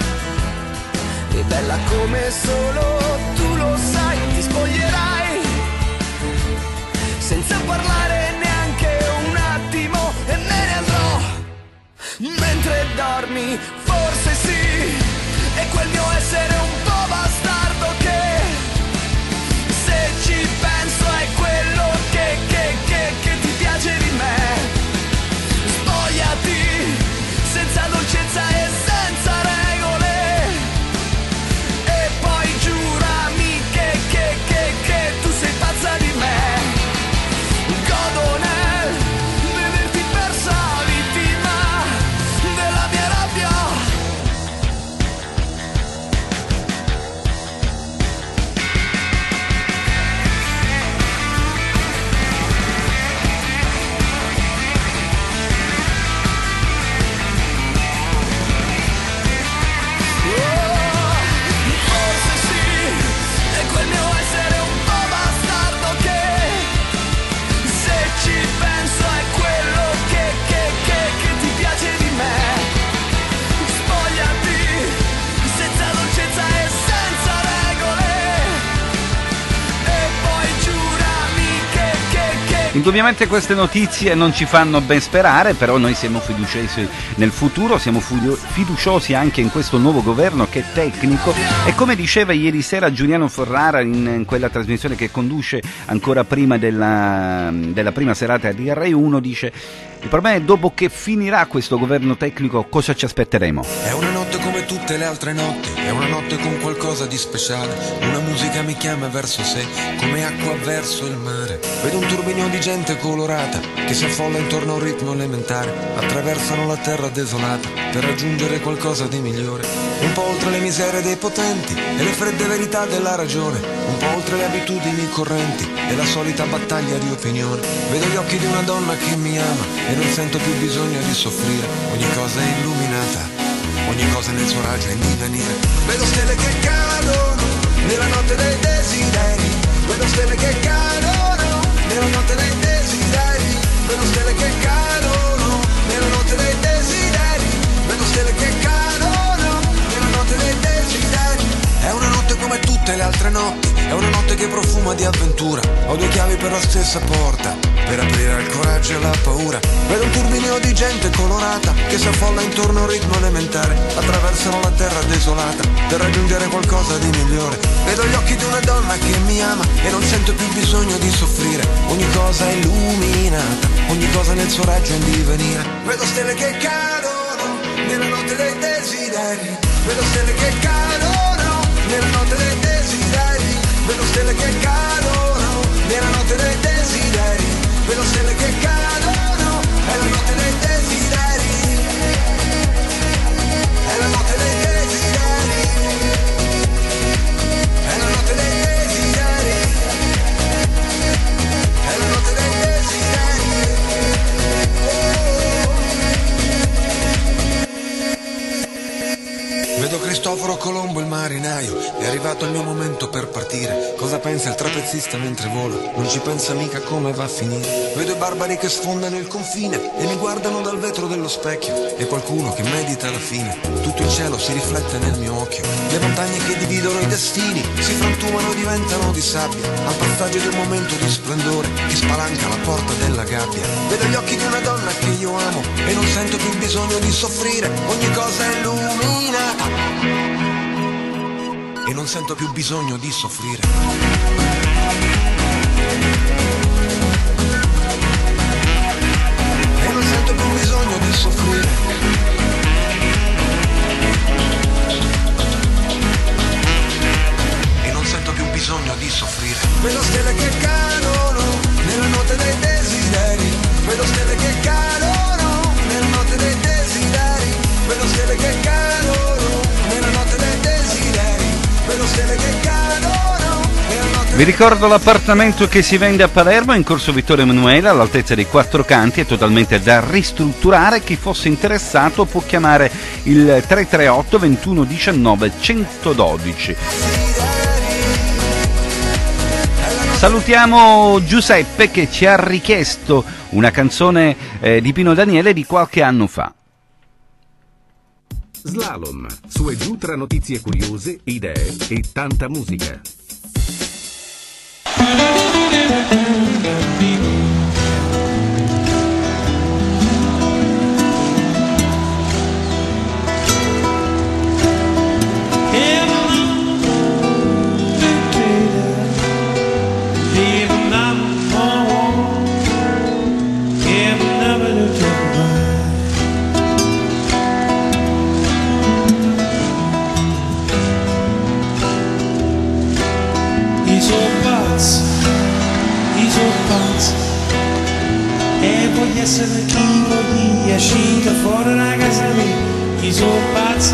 e bella come solo tu lo sai. Ti spoglierai senza parlare neanche un attimo e me ne andrò mentre dormi, forse sì, è quel mio essere un po' bastardo che, se ci penso, è quello che ti piace di me. Spogliati, senza dolcezza e senza regole, e poi giurami che tu sei pazza di me. Godo nel vederti persa, vittima della mia rabbia. Forse sì, è quel mio essere un po' bastardo che, se ci penso, è quello che ti piace di me. Spogliati, senza dolcezza e senza regole, e poi giurami che Indubbiamente queste notizie non ci fanno ben sperare, però noi siamo fiduciosi nel futuro, siamo fiduciosi anche in questo nuovo governo che è tecnico, e come diceva ieri sera Giuliano Ferrara in quella trasmissione che conduce ancora prima della prima serata di Rai 1, dice: il problema è dopo che finirà questo governo tecnico cosa ci aspetteremo. È una notte come tutte le altre notti, è una notte con qualcosa di speciale, una musica mi chiama verso sé, come acqua verso il mare. Vedo un turbinio di gente colorata che si affolla intorno a un ritmo elementare, attraversano la terra desolata per raggiungere qualcosa di migliore, un po' oltre le miserie dei potenti e le fredde verità della ragione, un po' oltre le abitudini correnti e la solita battaglia di opinione. Vedo gli occhi di una donna che mi ama e non sento più bisogno di soffrire, ogni cosa è illuminata, ogni cosa nel suo raggio è in divenire. Vedo stelle che cadono nella notte dei desideri, vedo stelle che cadono nella notte dei desideri, vedo stelle che cadono nella notte dei desideri, vedo stelle che cadono nella notte dei desideri. È una notte come tutte le altre notti, è una notte che profuma di avventura, ho due chiavi per la stessa porta, per aprire al coraggio e alla paura. Vedo un turbinio di gente colorata che si affolla intorno a un ritmo elementare, attraversano la terra desolata per raggiungere qualcosa di migliore. Vedo gli occhi di una donna che mi ama e non sento più bisogno di soffrire, ogni cosa è illuminata, ogni cosa nel suo raggio è in divenire. Vedo stelle che cadono nella notte dei desideri, vedo stelle che cadono nella notte dei desideri, vedo stelle che cadono nella notte dei desideri, vedo stelle che cadono, è la notte dei desideri, è la notte dei desideri, è la notte dei desideri, è la notte dei desideri. Vedo Cristo Cristoforo Colombo il marinaio, è arrivato il mio momento per partire. Cosa pensa il trapezzista mentre vola? Non ci pensa mica come va a finire. Vedo i barbari che sfondano il confine e mi guardano dal vetro dello specchio. E qualcuno che medita la fine. Tutto il cielo si riflette nel mio occhio. Le montagne che dividono i destini si frantumano, diventano di sabbia al passaggio di un momento di splendore che spalanca la porta della gabbia. Vedo gli occhi di una donna che io amo e non sento più bisogno di soffrire. Ogni cosa è illuminata e non sento più bisogno di soffrire. E non sento più bisogno di soffrire. E non sento più bisogno di soffrire. Vedo stelle che cadono nella notte dei desideri. Vedo stelle che cadono nella notte dei desideri. Vedo stelle che cadono nella notte dei desideri. Vedo stelle che cadono nella notte. Vi ricordo l'appartamento che si vende a Palermo in corso Vittorio Emanuele all'altezza di Quattro Canti, è totalmente da ristrutturare. Chi fosse interessato può chiamare il 338 21 19 112. Salutiamo Giuseppe che ci ha richiesto una canzone di Pino Daniele di qualche anno fa. Slalom, su e giù tra notizie curiose, idee e tanta musica. Voglio essere chi voglio uscire fuori da casa mia. Io sono pazzo,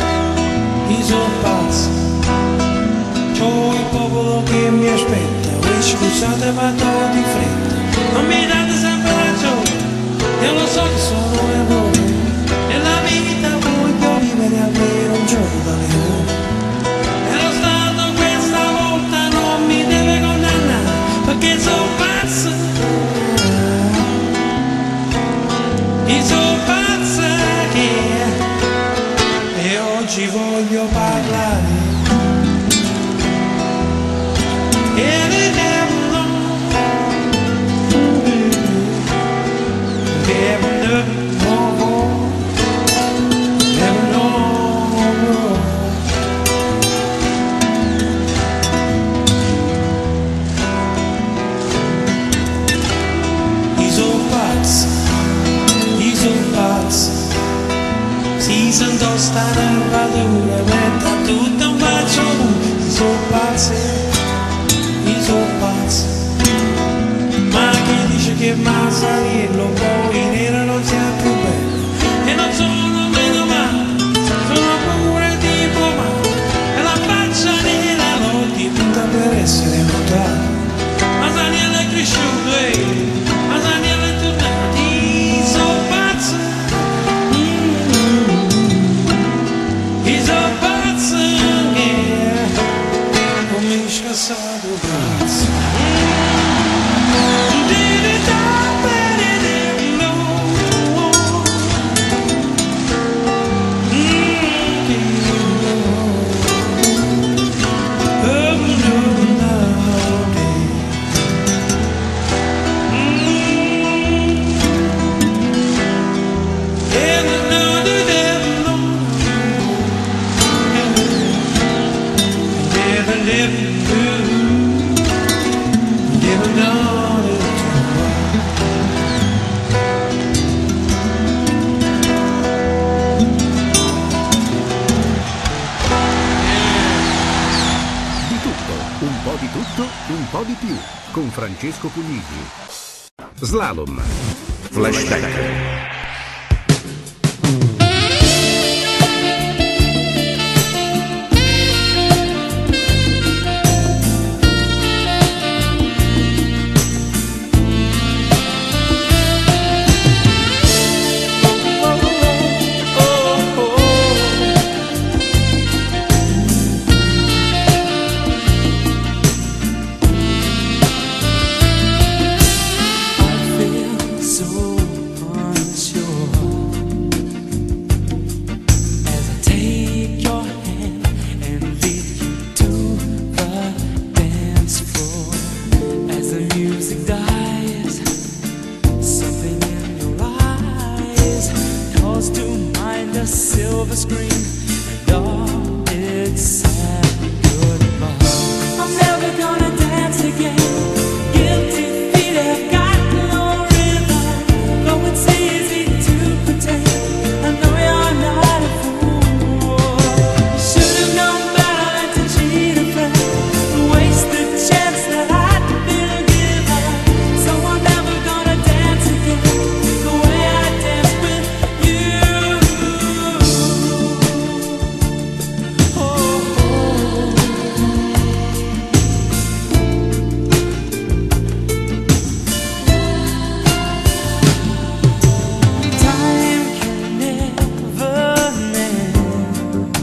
c'ho il popolo che mi aspetta. Voi scusate ma do di fretta. Non mi date sempre ragione, io lo so che sono errore. Nella vita voglio vivere almeno un giorno da leone. E lo Stato questa volta non mi deve condannare, perché sono pazzo. Io sono pazza che e oggi voglio parlare e vediamo si sento sta nervatura, metta tutto un bacio. Io sono pazzo, ma chi dice che Masariello poi nera non sia più bello? E non sono meno male, sono pure tipo male, e la faccia nera l'ho dipinta per essere notata. Masariello è cresciuto e Masariello è tornato. Io sono pazzo, io sono pazzo, come scassato braccio. Un po' di più con Francesco Puglisi. Slalom. Flashback. pause to mind a silver screen, and all its sad goodbye. I'm never gonna dance again. Guilty feet have got no rhythm, though it's easy to pretend. I know you're not a fool. You should have known better than to cheat a friend, to waste the chance that I'd been given. So I'm never gonna dance again the way I danced with you. Time can never mend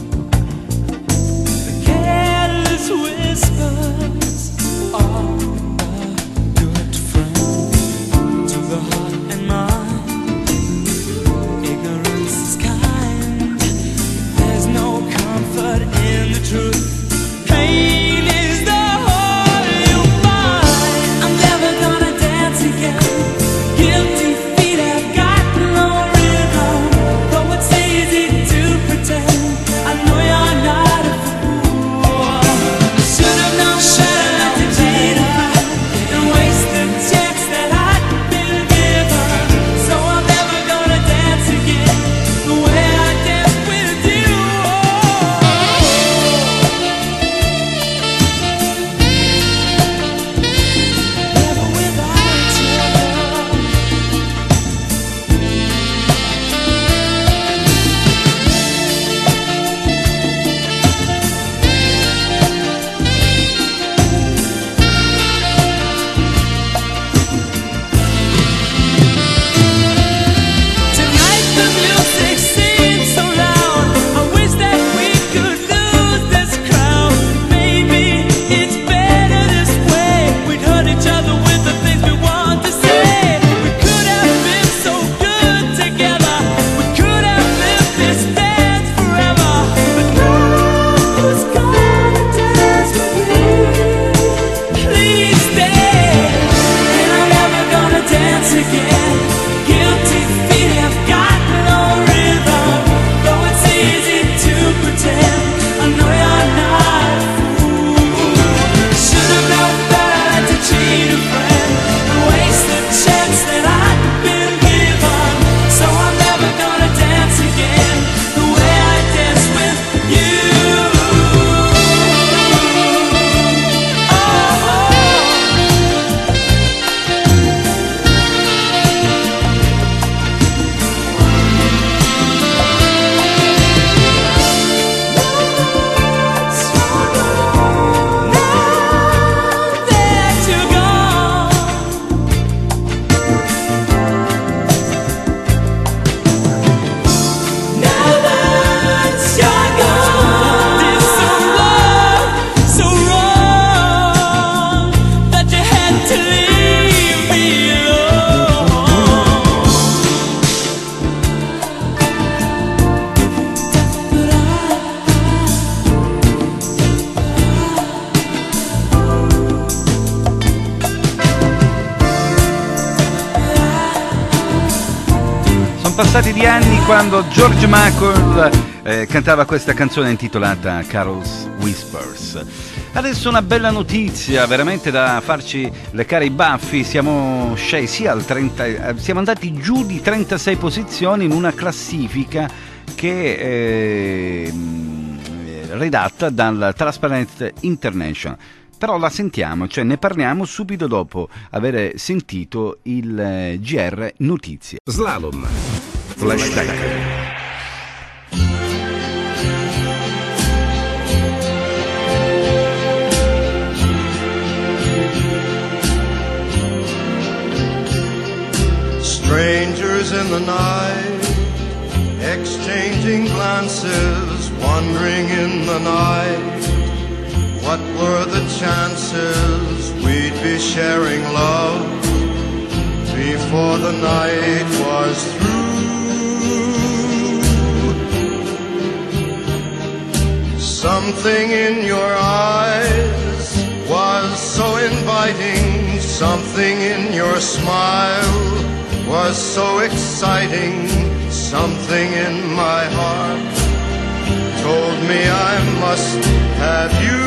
the careless whispers of a good friend to the heart and mind. Ignorance is kind. There's no comfort in the truth. Pain is the whole you find. I'm never gonna dance again. Guilty feet have got no rhythm, though it's easy to pretend. I know you're not a fool. Should have known better than to cheat a friend and waste the chance that I'd been given. So I'm never gonna dance again the way I danced with you. Never without you. Tonight the music seems so loud. I wish that we could lose this crowd. Maybe it's better this way. We'd hurt each other with the things we want to say. We could have been so good together. We could have lived this dance forever. But who's gonna dance with me? Please stay. And I'm never gonna dance again. Guilty feet have got no rhythm, though it's easy to pretend. I know you're not a fool. Should have known better than to cheat a friend and waste the chance that I'd been given. So I'm never gonna dance again the way I danced with you. That you're gone. Now that you're gone, did so wrong that you had to leave me alone. Sono passati di anni quando George Michael cantava questa canzone intitolata Carol's Whispers. Adesso una bella notizia, veramente da farci leccare i baffi. Siamo scesi siamo andati giù di 36 posizioni in una classifica che è redatta dal Transparent International. Però la sentiamo, cioè ne parliamo subito dopo aver sentito il GR Notizie. Slalom. Flashback. Strangers in the night, exchanging glances, wandering in the night. What were the chances we'd be sharing love before the night was through? Something in your eyes was so inviting, something in your smile was so exciting, Something in my heart told me I must have you.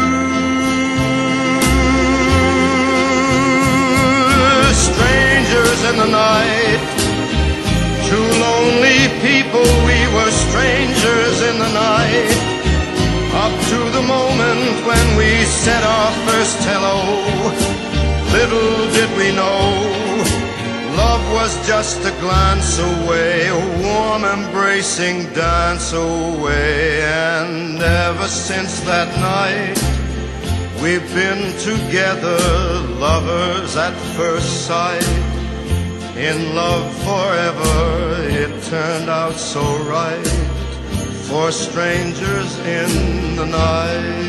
Strangers in the night, two lonely people, we were strangers in the night. Up to the moment when we said our first hello, little did we know love was just a glance away, a warm embracing dance away. And ever since that night we've been together, lovers at first sight, in love forever. It turned out so right for strangers in the night.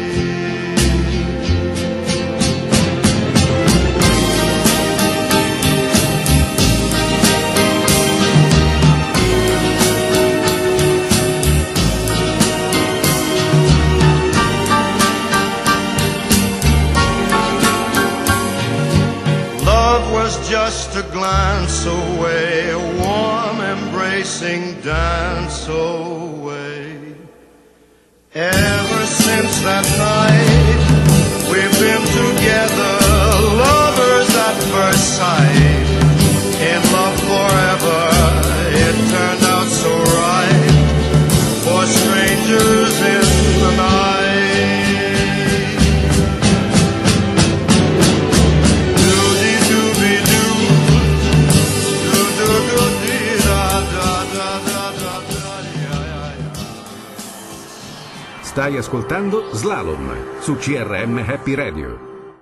Just a glance away, a warm embracing dance away. Ever since that night we've been together, lovers at first sight, in love forever. It turned out so right for strangers in the night. Stai ascoltando Slalom su CRM Happy Radio.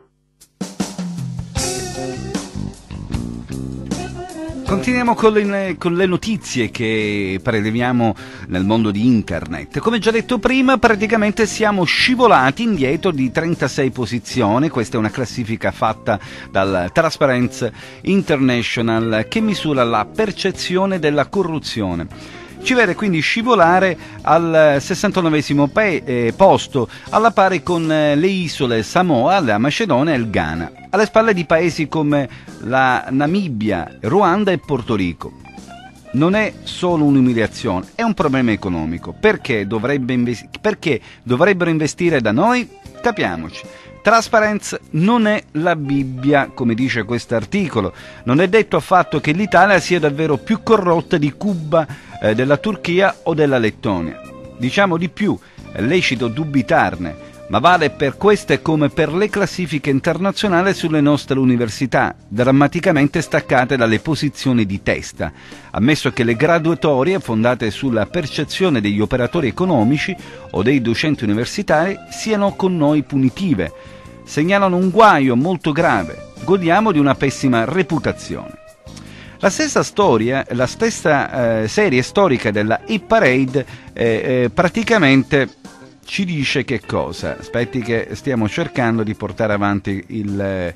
Continuiamo con le notizie che preleviamo nel mondo di internet. Come già detto prima, praticamente siamo scivolati indietro di 36 posizioni. Questa è una classifica fatta dal Transparency International che misura la percezione della corruzione. Ci vede quindi scivolare al 69esimo posto, alla pari con le isole Samoa, la Macedonia e il Ghana, alle spalle di paesi come la Namibia, Ruanda e Porto Rico. Non è solo un'umiliazione, è un problema economico. Perché dovrebbero investire da noi? Capiamoci. Trasparenza non è la Bibbia, come dice questo articolo. Non è detto affatto che l'Italia sia davvero più corrotta di Cuba, della Turchia o della Lettonia. Diciamo di più, è lecito dubitarne, ma vale per queste come per le classifiche internazionali sulle nostre università, drammaticamente staccate dalle posizioni di testa, ammesso che le graduatorie fondate sulla percezione degli operatori economici o dei docenti universitari siano con noi punitive. Segnalano un guaio molto grave, godiamo di una pessima reputazione. La stessa serie storica della Hit Parade praticamente ci dice che cosa? Aspetti che stiamo cercando di portare avanti il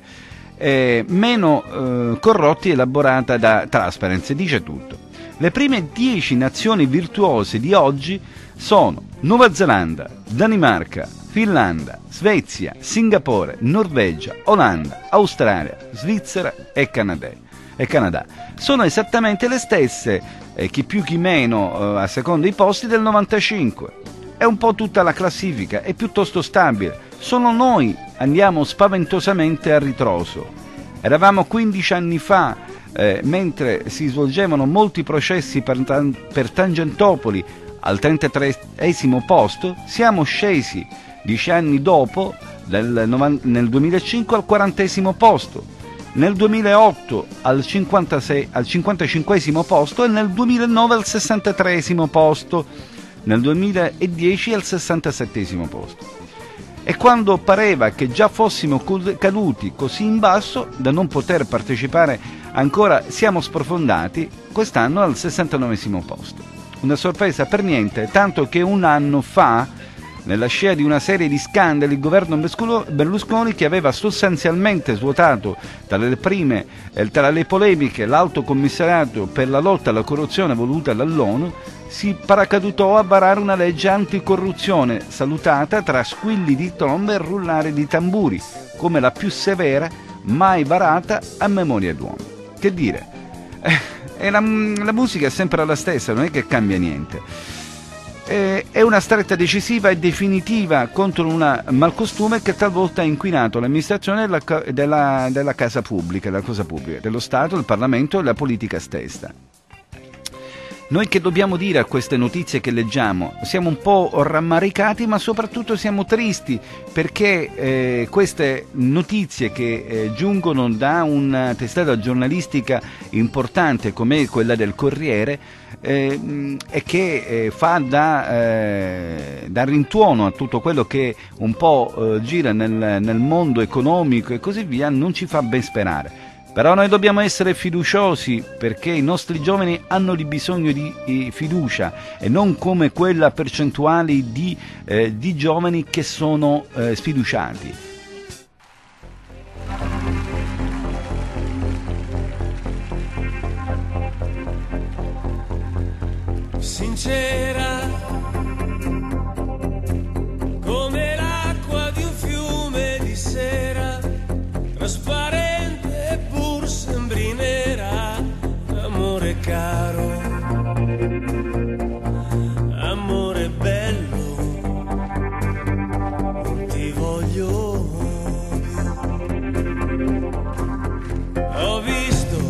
meno corrotti, elaborata da Transparency, dice tutto. Le prime 10 nazioni virtuose di oggi sono Nuova Zelanda, Danimarca, Finlandia, Svezia, Singapore, Norvegia, Olanda, Australia, Svizzera e Canada. Sono esattamente le stesse, chi più chi meno a seconda i posti del 95. È un po' tutta la classifica, è piuttosto stabile. Solo noi andiamo spaventosamente a ritroso. Eravamo 15 anni fa, mentre si svolgevano molti processi per Tangentopoli al 33esimo posto, siamo scesi 10 anni dopo, nel 2005 al 40esimo posto. Nel 2008 al 55esimo posto e nel 2009 al 63esimo posto, nel 2010 al 67esimo posto. E quando pareva che già fossimo caduti così in basso da non poter partecipare ancora, siamo sprofondati quest'anno al 69esimo posto. Una sorpresa per niente, tanto che un anno fa, nella scia di una serie di scandali, il governo Berlusconi, che aveva sostanzialmente svuotato tra le polemiche l'Alto Commissariato per la lotta alla corruzione voluta dall'ONU, si paracadutò a varare una legge anticorruzione salutata tra squilli di trombe e rullare di tamburi come la più severa mai varata a memoria d'uomo. Che dire? E la musica è sempre la stessa, non è che cambia niente. È una stretta decisiva e definitiva contro un malcostume che talvolta ha inquinato l'amministrazione della casa pubblica, della cosa pubblica, dello Stato, del Parlamento e della politica stessa. Noi che dobbiamo dire a queste notizie che leggiamo? Siamo un po' rammaricati, ma soprattutto siamo tristi perché queste notizie che giungono da una testata giornalistica importante come quella del Corriere e che fa da rintuono a tutto quello che un po' gira nel mondo economico e così via, non ci fa ben sperare. Però noi dobbiamo essere fiduciosi perché i nostri giovani hanno bisogno di fiducia e non come quella percentuale di giovani che sono sfiduciati. Sincera come l'acqua di un fiume di sera, trasparente eppur sembri nera, amore caro, amore bello, ti voglio più. Ho visto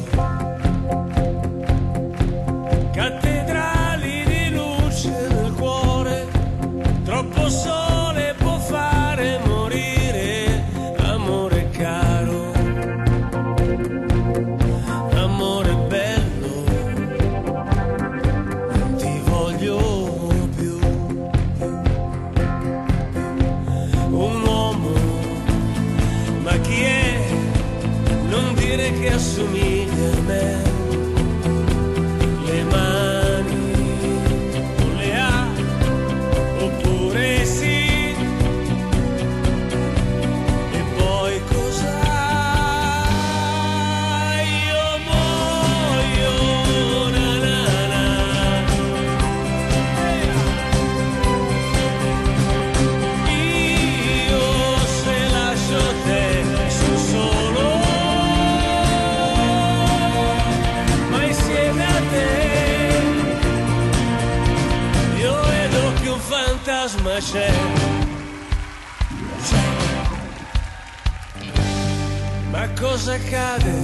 cattedrali di luce nel cuore, troppo sole può fare morire, amore caro, amore bello, ti voglio più. Un uomo, ma chi è? Non dire che assomiglia a me. Le mani non le ha, oppure sì. E poi cos'ha? Io muoio, na na na. Io se lascio te sono solo, ma insieme a te io vedo che un fantasma c'è. Ma cosa accade?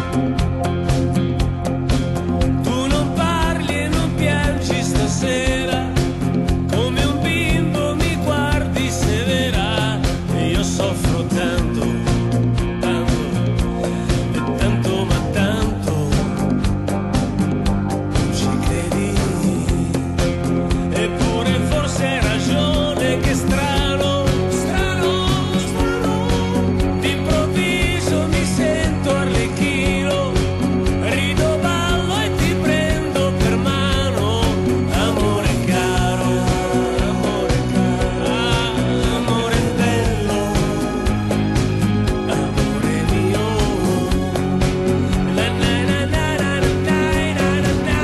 Tu non parli e non piangi stasera, come un bimbo mi guardi severa, e io soffro tanto, tanto, e tanto ma tanto, non ci credi? Eppure forse hai ragione, che strano, strano, strano, d'improvviso mi sento arlecchino, rido, ballo e ti prendo per mano, amore caro, amore bello, amore mio. La na na na na na na na na na.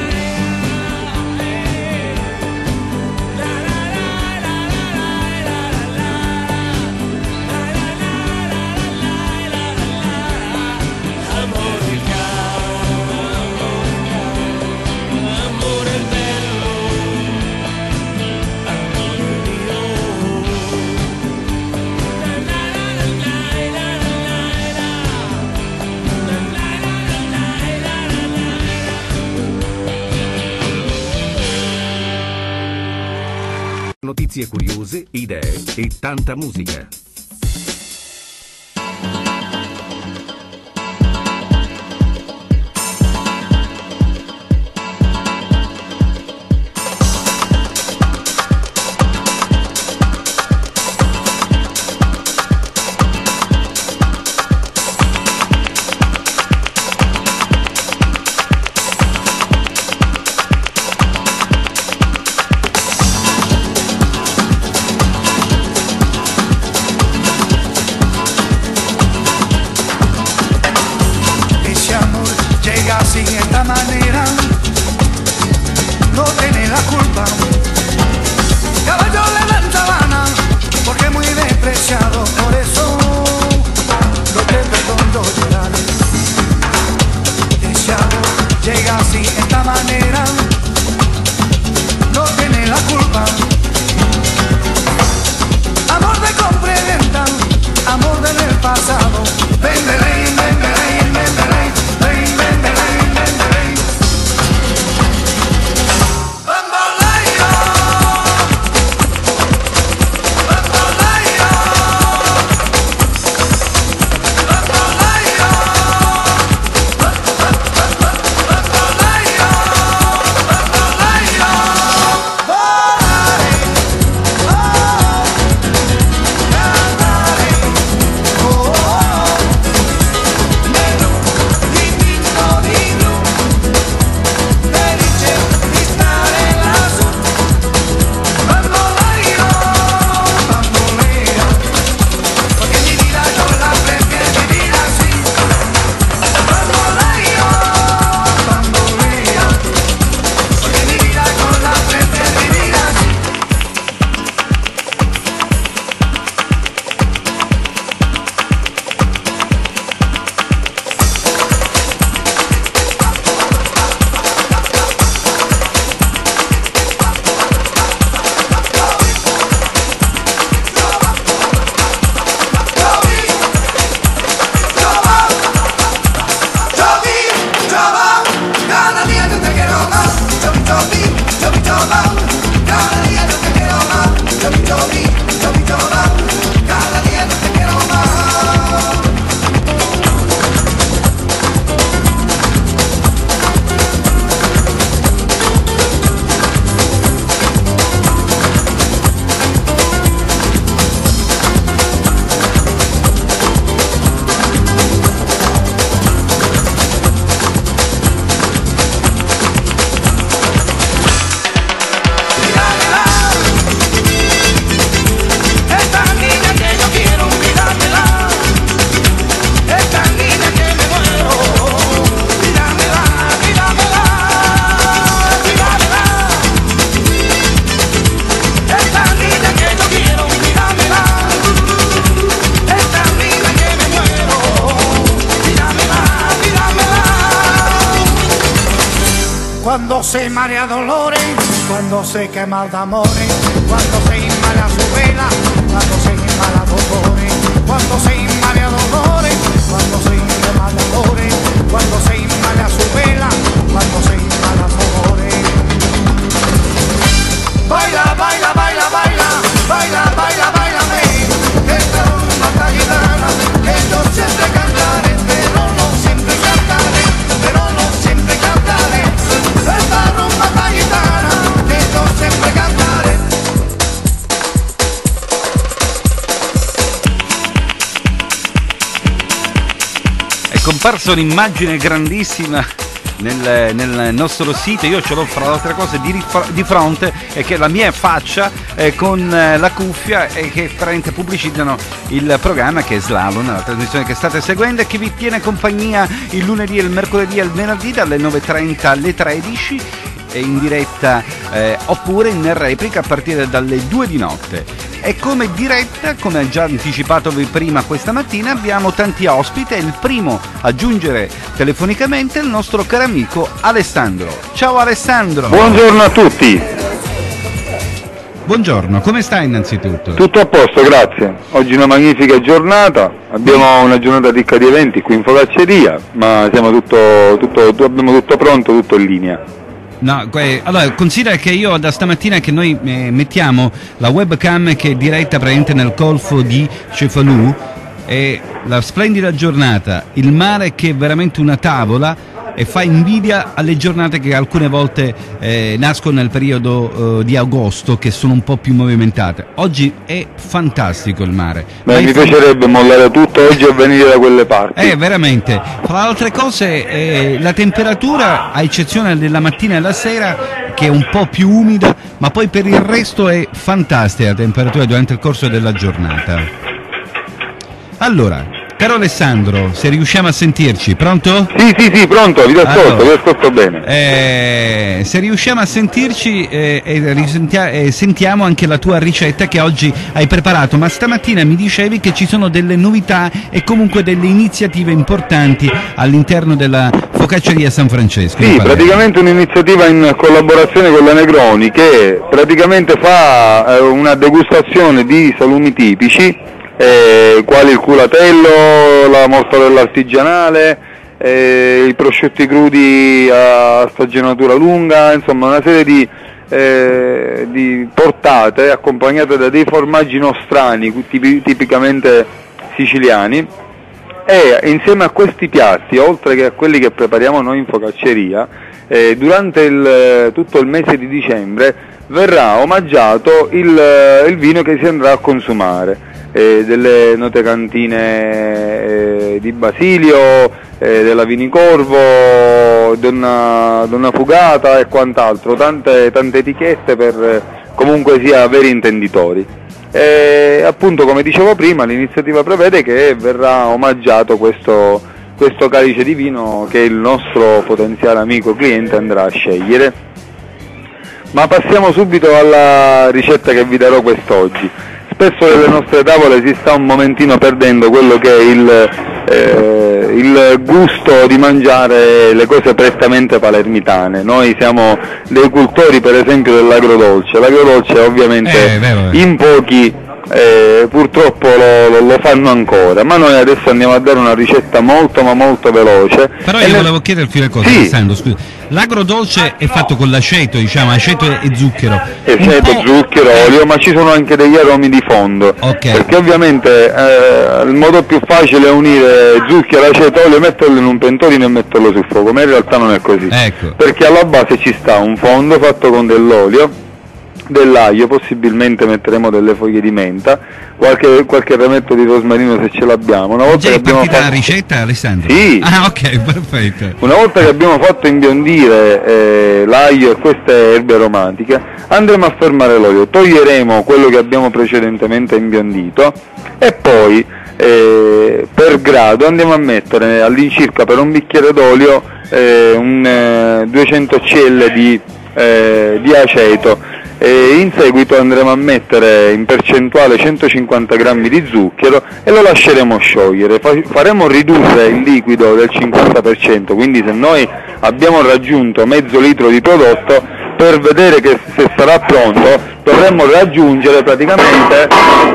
La la la la la la la la. Amore caro, amore bello, amore mio. La la la la la la Notizie curiose, idee e tanta musica. Cuando se marea dolores, cuando se quema de amores, cuando se inmala su vela, cuando se inmala dolores, cuando se inmala dolores, cuando se quema de amores, cuando se inmala su vela, cuando se inmala dolores. Baila, baila, baila, baila, baila, baila, bailame, esta rumba taitana, que yo siempre cantaré, pero no siempre cantaré, pero no siempre cantaré, esta rumba taitana, que yo siempre cantaré. È comparsa un'immagine grandissima nel nostro sito, io ce l'ho fra le altre cose di fronte, e che è la mia faccia con la cuffia, e che veramente pubblicizzano il programma che è Slalom, la trasmissione che state seguendo e che vi tiene compagnia il lunedì, il mercoledì e il venerdì dalle 9.30 alle 13 e in diretta oppure in replica a partire dalle 2 di notte. E come diretta, come già anticipato prima questa mattina, abbiamo tanti ospiti e il primo a giungere telefonicamente è il nostro caro amico Alessandro. Ciao Alessandro! Buongiorno a tutti! Buongiorno, come stai innanzitutto? Tutto a posto, grazie. Oggi una magnifica giornata, abbiamo una giornata ricca di eventi qui in Focacceria, ma siamo abbiamo tutto pronto, tutto in linea. No, allora considera che io da stamattina che noi mettiamo la webcam che è diretta praticamente nel golfo di Cefalù, e la splendida giornata, il mare che è veramente una tavola, e fa invidia alle giornate che alcune volte nascono nel periodo di agosto, che sono un po' più movimentate. Oggi è fantastico il mare. Mi piacerebbe mollare tutto oggi e venire da quelle parti. Veramente. Fra le altre cose la temperatura, a eccezione della mattina e la sera, che è un po' più umida, ma poi per il resto è fantastica la temperatura durante il corso della giornata. Allora, caro Alessandro, se riusciamo a sentirci, pronto? Sì, pronto, vi ascolto bene. Se riusciamo a sentirci sentiamo anche la tua ricetta che oggi hai preparato, ma stamattina mi dicevi che ci sono delle novità e comunque delle iniziative importanti all'interno della Focacceria San Francesco. Sì, praticamente un'iniziativa in collaborazione con la Negroni, che praticamente fa una degustazione di salumi tipici, quali il culatello, la mortadella artigianale, i prosciutti crudi a stagionatura lunga, insomma una serie di portate accompagnate da dei formaggi nostrani tipicamente siciliani, e insieme a questi piatti, oltre che a quelli che prepariamo noi in focacceria, durante tutto il mese di dicembre verrà omaggiato il vino che si andrà a consumare. Delle note cantine di Basilio, della Vinicorvo, Donna Fugata e quant'altro, tante etichette per comunque sia veri intenditori. E appunto, come dicevo prima, l'iniziativa prevede che verrà omaggiato questo calice di vino che il nostro potenziale amico cliente andrà a scegliere. Ma passiamo subito alla ricetta che vi darò quest'oggi. Spesso nelle nostre tavole si sta un momentino perdendo quello che è il gusto di mangiare le cose prettamente palermitane. Noi siamo dei cultori, per esempio, dell'agrodolce. L'agrodolce ovviamente in pochi purtroppo lo fanno ancora, ma noi adesso andiamo a dare una ricetta molto ma molto veloce. Però io volevo chiederti una cosa, sì. Alessandro, scusa. L'agrodolce è fatto con l'aceto, diciamo, aceto e zucchero. Aceto, zucchero, olio, ma ci sono anche degli aromi di fondo. Okay. Perché ovviamente il modo più facile è unire zucchero, aceto, olio, metterlo in un pentolino e metterlo sul fuoco, ma in realtà non è così. Ecco. Perché alla base ci sta un fondo fatto con dell'olio, dell'aglio, possibilmente metteremo delle foglie di menta, qualche rametto di rosmarino se ce l'abbiamo. Una volta già è partita la ricetta, Alessandro? Sì. Ah, ok, perfetto. Una volta che abbiamo fatto imbiondire l'aglio e queste erbe aromatiche, andremo a fermare l'olio, toglieremo quello che abbiamo precedentemente imbiondito e poi per grado andiamo a mettere all'incirca per un bicchiere d'olio 200 cl di aceto. In seguito andremo a mettere in percentuale 150 grammi di zucchero e lo lasceremo sciogliere. Faremo ridurre il liquido del 50%, quindi se noi abbiamo raggiunto mezzo litro di prodotto, per vedere che se sarà pronto dovremmo raggiungere praticamente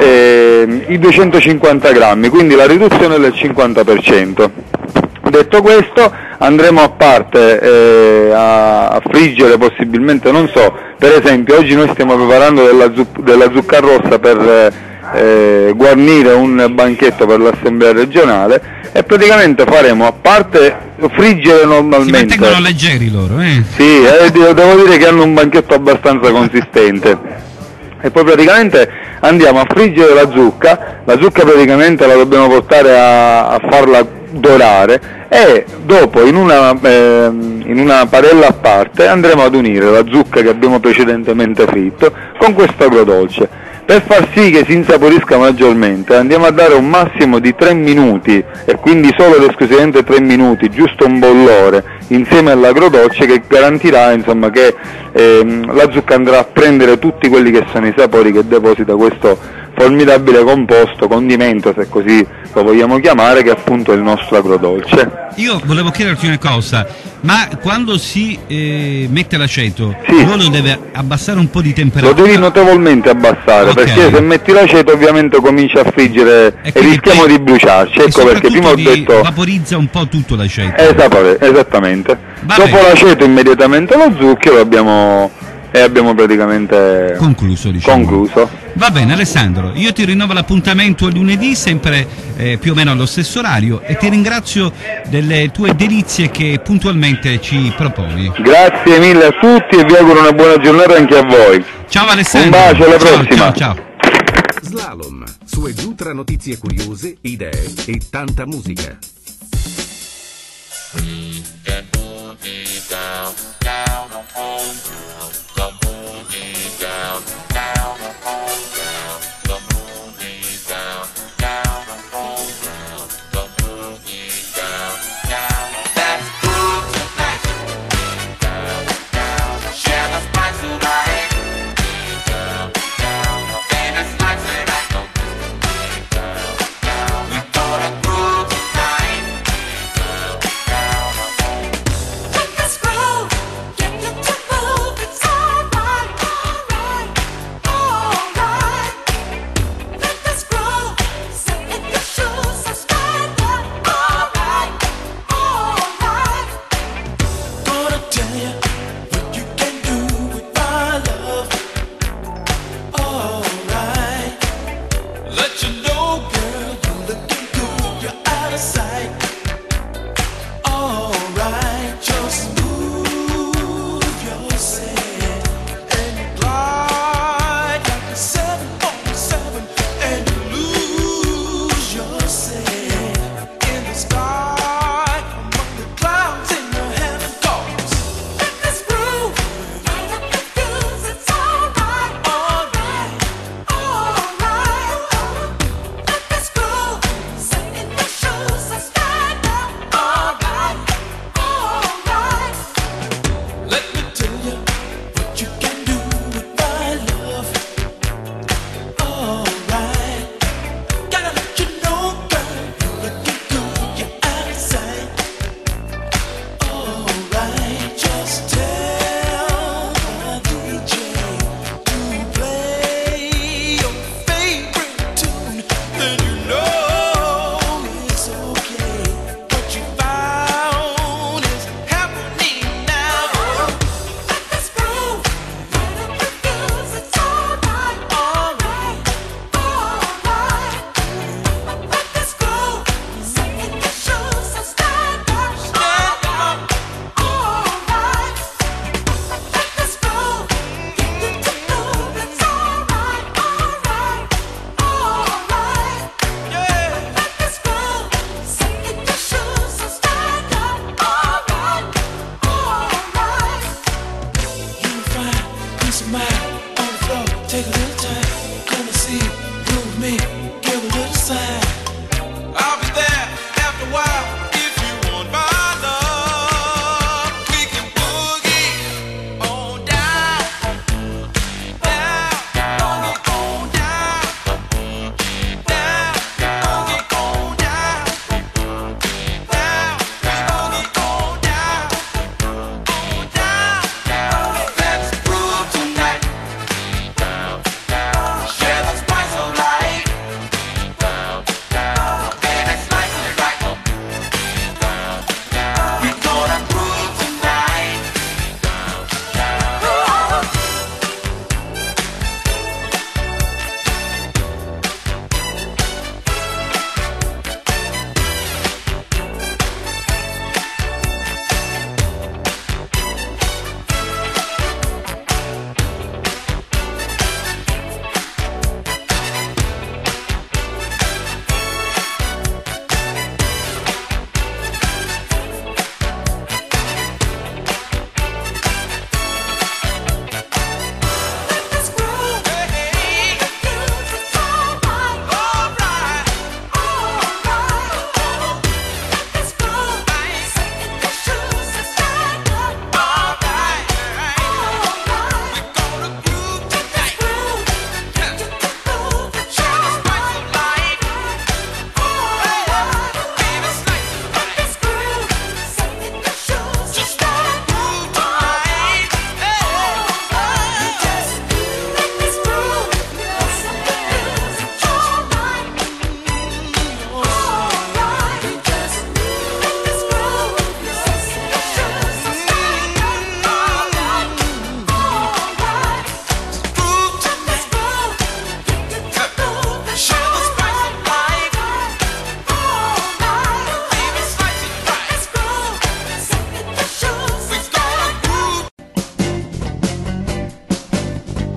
i 250 grammi, quindi la riduzione del 50%. Detto questo, andremo a parte a friggere possibilmente, non so, per esempio oggi noi stiamo preparando della zucca rossa per guarnire un banchetto per l'assemblea regionale, e praticamente faremo, a parte friggere normalmente. Si mantengono leggeri loro, Sì, devo dire che hanno un banchetto abbastanza consistente. E poi praticamente andiamo a friggere la zucca praticamente la dobbiamo portare a farla dorare, e dopo in una padella a parte andremo ad unire la zucca che abbiamo precedentemente fritto con questo agrodolce. Per far sì che si insaporisca maggiormente andiamo a dare un massimo di 3 minuti, e quindi solo ed esclusivamente 3 minuti, giusto un bollore insieme all'agrodolce, che garantirà insomma che la zucca andrà a prendere tutti quelli che sono i sapori che deposita questo formidabile composto, condimento se così lo vogliamo chiamare, che è appunto il nostro agrodolce. Io volevo chiederti una cosa, ma quando si mette l'aceto, l'olio deve abbassare un po' di temperatura? Lo devi notevolmente abbassare, perché se metti l'aceto ovviamente comincia a friggere e rischiamo di bruciarci, ecco perché prima ho detto vaporizza un po' tutto l'aceto. Esattamente. Dopo l'aceto immediatamente lo zucchero abbiamo praticamente concluso. Va bene Alessandro, io ti rinnovo l'appuntamento lunedì, sempre più o meno allo stesso orario, e ti ringrazio delle tue delizie che puntualmente ci proponi. Grazie mille a tutti e vi auguro una buona giornata anche a voi. Ciao Alessandro. Un bacio, alla prossima. Ciao. Slalom, su e giù tra notizie curiose, idee e tanta musica.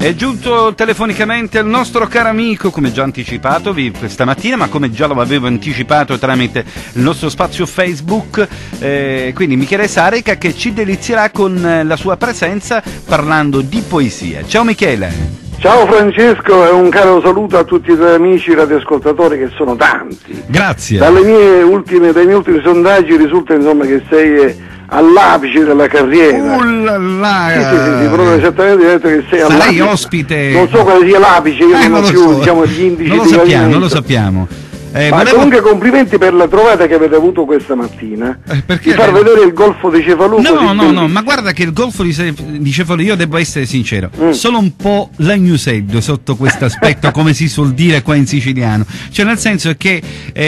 È giunto telefonicamente il nostro caro amico, come già anticipato stamattina, ma come già lo avevo anticipato tramite il nostro spazio Facebook, quindi Michele Sarica, che ci delizierà con la sua presenza parlando di poesia. Ciao Michele! Ciao Francesco e un caro saluto a tutti i tuoi amici radioascoltatori, che sono tanti. Grazie. Dai miei ultimi sondaggi risulta insomma che sei all'apice della carriera. Sì, proprio esattamente, hai detto che sei all'apice. Sarei ospite. Non so quale sia l'apice, io non ho più diciamo gli indici non lo sappiamo. Ma comunque complimenti per la trovata che avete avuto questa mattina, di far vedere il golfo di Cefalù. No, ma guarda che il golfo di Cefalù, io devo essere sincero, sono un po' lagnuseddo sotto questo aspetto, come si suol dire qua in siciliano, cioè nel senso che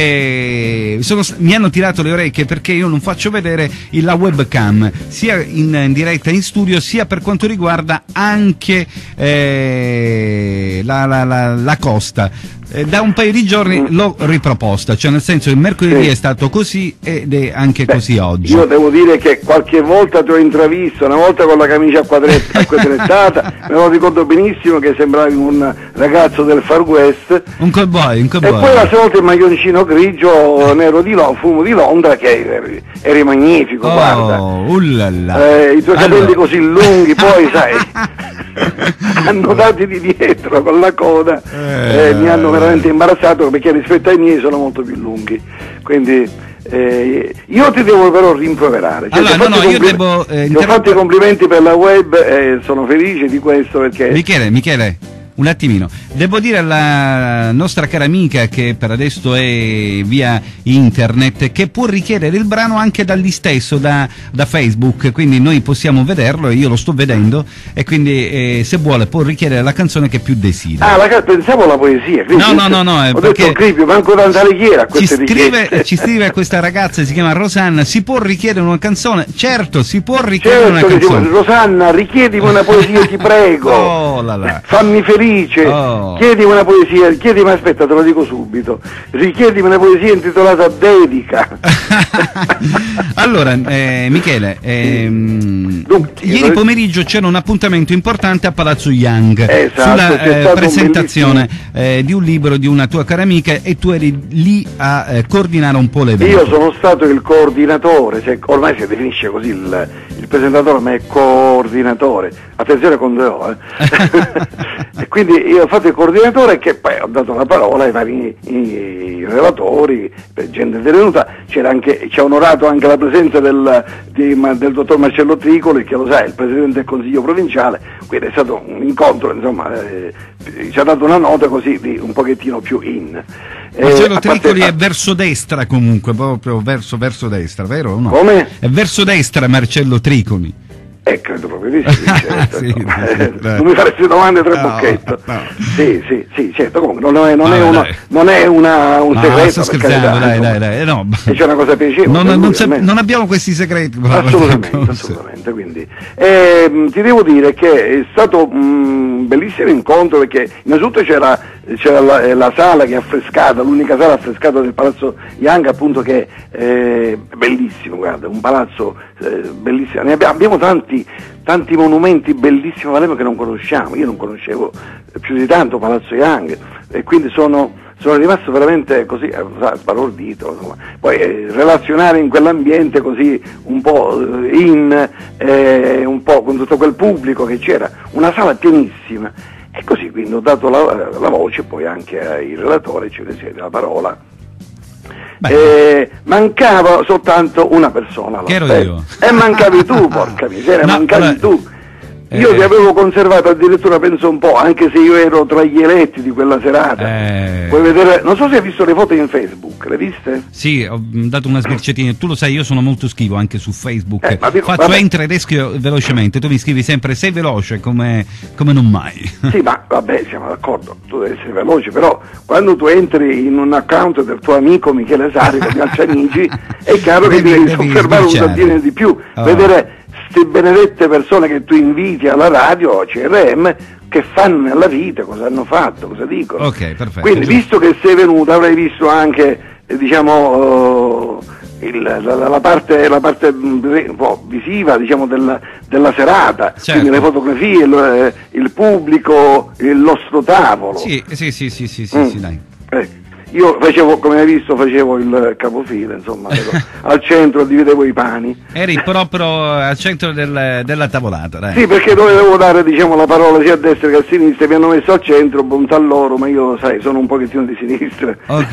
mi hanno tirato le orecchie perché io non faccio vedere la webcam sia in diretta in studio, sia per quanto riguarda anche la costa. Da un paio di giorni l'ho riproposta, cioè nel senso che mercoledì è stato così ed è anche così oggi. Io devo dire che qualche volta ti ho intravisto, una volta con la camicia quadrettata, me lo ricordo benissimo che sembravi un ragazzo del Far West, un cowboy. E poi la volta il maglioncino grigio nero di fumo di Londra, che eri magnifico, guarda. I tuoi capelli così lunghi, poi sai, annodati di dietro con la coda, mi hanno veramente imbarazzato, perché rispetto ai miei sono molto più lunghi, quindi io ti devo però rimproverare. Cioè, ti ho fatto i complimenti per la web e sono felice di questo, perché Michele, un attimino, devo dire alla nostra cara amica, che per adesso è via internet, che può richiedere il brano anche da lì stesso, da Facebook, quindi noi possiamo vederlo e io lo sto vedendo, e quindi se vuole può richiedere la canzone che più desidera. Pensavo alla poesia. No, ho detto Cripio, manco tanta richiera a queste richieste. Ci scrive questa ragazza, si chiama Rosanna, si può richiedere una canzone? Certo, si può richiedere una canzone. Rosanna, richiedimi una poesia, ti prego. Fammi felice. Chiedimi una poesia, ma aspetta, te lo dico subito, richiedimi una poesia intitolata Dedica. Allora, Michele, ieri pomeriggio c'era un appuntamento importante a Palazzo Young, sulla presentazione di un libro di una tua cara amica, e tu eri lì a coordinare un po' l'evento. Io sono stato il coordinatore, ormai si definisce così il presentatore, ma è coordinatore, attenzione con due O, e quindi io ho fatto il coordinatore, che poi ho dato la parola ai vari relatori, per gente venuta. Ci ha onorato anche la presenza del dottor Marcello Tricoli, che lo sai, il presidente del Consiglio provinciale, quindi è stato un incontro, insomma, ci ha dato una nota così un pochettino più in. Marcello Tricoli è verso destra, comunque, proprio verso destra, vero o no? Come? È verso destra Marcello Tricoli. Credo proprio di sì, certo. Non mi faresti domande tra bocchetto. No. Sì, certo, comunque non è un segreto. Sto scherzando, dai, no. C'è una cosa piacevole. Non abbiamo questi segreti. Assolutamente, quindi. Ti devo dire che è stato un bellissimo incontro, perché innanzitutto c'era la sala che è affrescata, l'unica sala affrescata del Palazzo Young, appunto, che è bellissimo, guarda, un palazzo bellissimo. Abbiamo tanti monumenti bellissimi a Palermo che non conosciamo. Io non conoscevo più di tanto Palazzo Young, e quindi sono rimasto veramente così sbalordito, insomma. Poi relazionare in quell'ambiente così un po' un po' con tutto quel pubblico che c'era, una sala pienissima, e così quindi ho dato la voce poi anche ai relatori, ci risiede la parola. Mancava soltanto una persona, che ero io. E mancavi tu, porca miseria, mancavi tu. Io ti avevo conservato addirittura, penso un po', anche se io ero tra gli eletti di quella serata. Puoi vedere, non so se hai visto le foto in Facebook, le viste? Sì, ho dato una sbirciatina. Tu lo sai, io sono molto schivo anche su Facebook. Faccio entra ed esco velocemente. Tu mi scrivi sempre sei veloce come non mai. Sì, ma vabbè, siamo d'accordo, tu devi essere veloce, però quando tu entri in un account del tuo amico Michele Sarica, di altri amici, è chiaro che devi soffermare un tantino di più, vedere queste benedette persone che tu inviti alla radio, CRM, che fanno nella vita, cosa hanno fatto, cosa dicono. Ok, perfetto. Quindi, visto che sei venuto, avrai visto anche, la parte un po' visiva, diciamo, della serata, Certo. quindi le fotografie, il pubblico, il nostro tavolo. Sì, dai. Io facevo, come hai visto, facevo il capofila, insomma, ero al centro, dividevo i pani. Eri proprio al centro della tavolata, dai. Sì, perché dovevo dare, diciamo, la parola sia a destra che a sinistra, mi hanno messo al centro, bontà loro, ma io, sai, sono un pochettino di sinistra.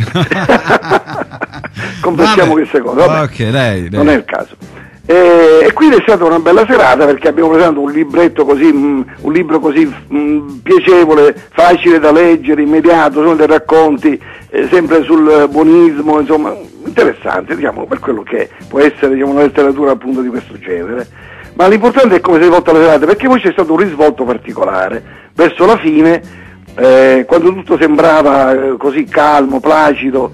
Compensiamo queste cose, vabbè, Ok, dai. non è il caso. E quindi è stata una bella serata perché abbiamo presentato un libretto così, un libro così piacevole, facile da leggere, immediato, sono dei racconti sempre sul buonismo, insomma, interessante, diciamo, per quello che può essere, diciamo, una letteratura appunto di questo genere. Ma l'importante è come si è svolta la serata, perché poi c'è stato un risvolto particolare verso la fine, quando tutto sembrava così calmo, placido.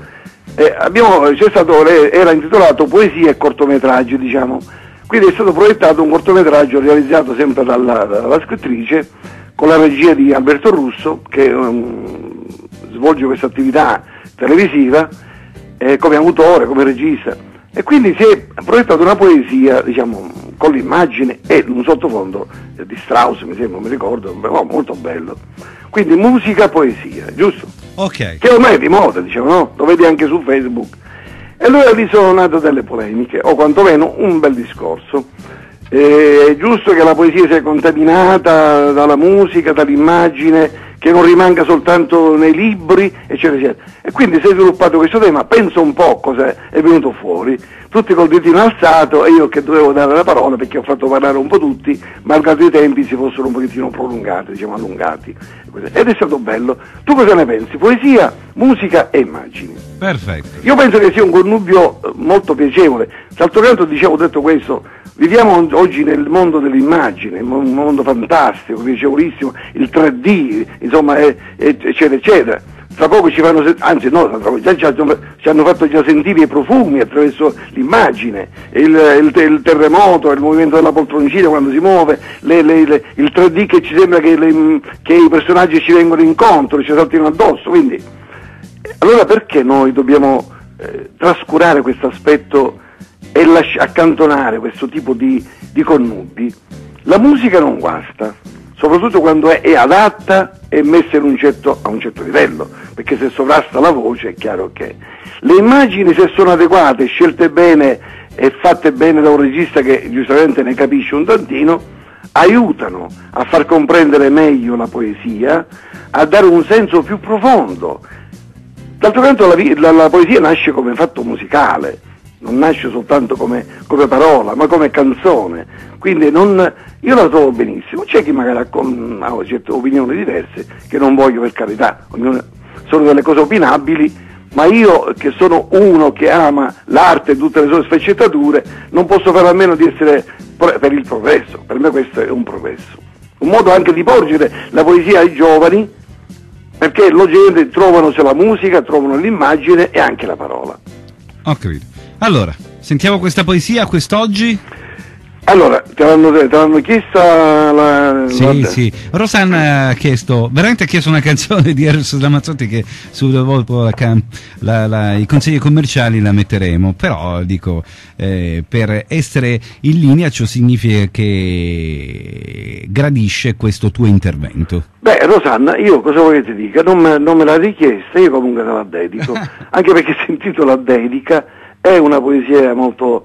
Era intitolato Poesie e cortometraggi, diciamo. Quindi è stato proiettato un cortometraggio realizzato sempre dalla scrittrice, con la regia di Alberto Russo, che svolge questa attività televisiva come autore, come regista, e quindi si è proiettata una poesia, diciamo, con l'immagine e un sottofondo di Strauss, mi sembra, non mi ricordo, molto bello. Quindi musica, poesia, giusto? Ok. Che ormai è di moda, diciamo, no? Lo vedi anche su Facebook. E allora lì sono nate delle polemiche, o quantomeno un bel discorso. È giusto che la poesia sia contaminata dalla musica, dall'immagine, che non rimanga soltanto nei libri, eccetera, eccetera. E quindi si è sviluppato questo tema, penso un po' cosa è venuto fuori, tutti col ditino alzato e io che dovevo dare la parola perché ho fatto parlare un po' tutti, malgrado i tempi si fossero un pochettino prolungati, diciamo allungati. Ed è stato bello. Tu cosa ne pensi? Poesia, musica e immagini. Perfetto. Io penso che sia un connubio molto piacevole. D'altro canto, dicevo, detto questo, viviamo oggi nel mondo dell'immagine, un mondo fantastico, piacevolissimo, il 3D, insomma, eccetera, eccetera. Tra poco ci fanno, anzi no, già ci hanno fatto già sentire i profumi attraverso l'immagine, il terremoto, il movimento della poltroncina quando si muove, il 3D che ci sembra che i personaggi ci vengono incontro, ci saltino addosso, quindi allora perché noi dobbiamo trascurare questo aspetto e accantonare questo tipo di connubi? La musica non guasta, soprattutto quando è adatta e messa a un certo livello, perché se sovrasta la voce è chiaro che le immagini, se sono adeguate, scelte bene e fatte bene da un regista che giustamente ne capisce un tantino, aiutano a far comprendere meglio la poesia, a dare un senso più profondo. D'altro canto la poesia nasce come fatto musicale, non nasce soltanto come parola, ma come canzone. Quindi io la trovo benissimo. C'è chi magari ha certe opinioni diverse, che non voglio, per carità, sono delle cose opinabili, ma io che sono uno che ama l'arte e tutte le sue sfaccettature, non posso fare a meno di essere per il progresso. Per me questo è un progresso. Un modo anche di porgere la poesia ai giovani, perché logicamente trovano la musica, trovano l'immagine e anche la parola. Ho capito. Allora, sentiamo questa poesia quest'oggi? Allora, te l'hanno chiesta Sì. Rosanna ha chiesto una canzone di Eros Ramazzotti che dopo i consigli commerciali la metteremo, però dico, per essere in linea ciò significa che gradisce questo tuo intervento. Beh, Rosanna, io cosa vuoi che ti dica? Non me l'ha richiesta, io comunque te la dedico, anche perché si intitola Dedica, è una poesia molto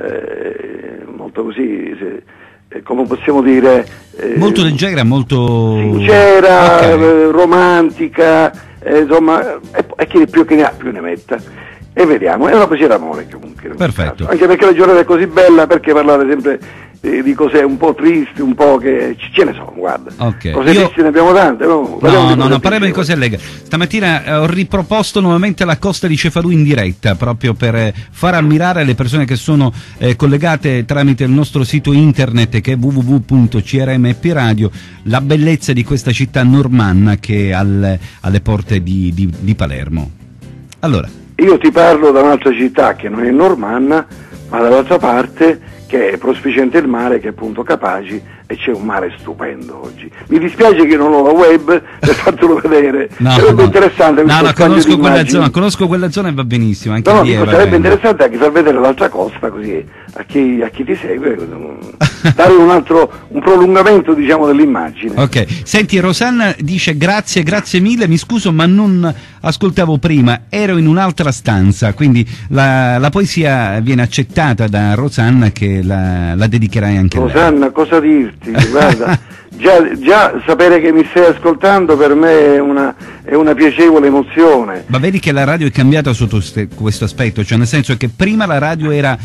così, come possiamo dire, molto leggera, molto sincera, okay. Romantica, insomma, e chi più che ne ha più ne metta. E vediamo, è una poesia d'amore comunque. Perfetto. Anche perché la giornata è così bella, perché parlare sempre di cose un po' tristi, un po' che ce ne sono, guarda. Okay. Cose tristi ne abbiamo tante, no? No, parliamo di cose allegre. Stamattina ho riproposto nuovamente la Costa di Cefalù in diretta, proprio per far ammirare alle persone che sono collegate tramite il nostro sito internet, che è www.crm.radio, la bellezza di questa città normanna che è alle porte di Palermo. Allora, io ti parlo da un'altra città che non è normanna, ma dall'altra parte, che è prospiciente il mare, che è appunto Capaci, e c'è un mare stupendo oggi. Mi dispiace che non ho la web per fartelo vedere, sarebbe interessante. No, conosco quella zona e va benissimo. Anche no, lì dico, sarebbe interessante anche far vedere l'altra costa, così a chi ti segue, dare un prolungamento, diciamo, dell'immagine. Ok, senti, Rosanna dice grazie mille, mi scuso ma non ascoltavo prima, ero in un'altra stanza, quindi la poesia viene accettata da Rosanna, che la dedicherai anche a lei. Rosanna, cosa dirti? Guarda, già sapere che mi stai ascoltando per me è una piacevole emozione. Ma vedi che la radio è cambiata sotto questo aspetto, cioè nel senso che prima la radio era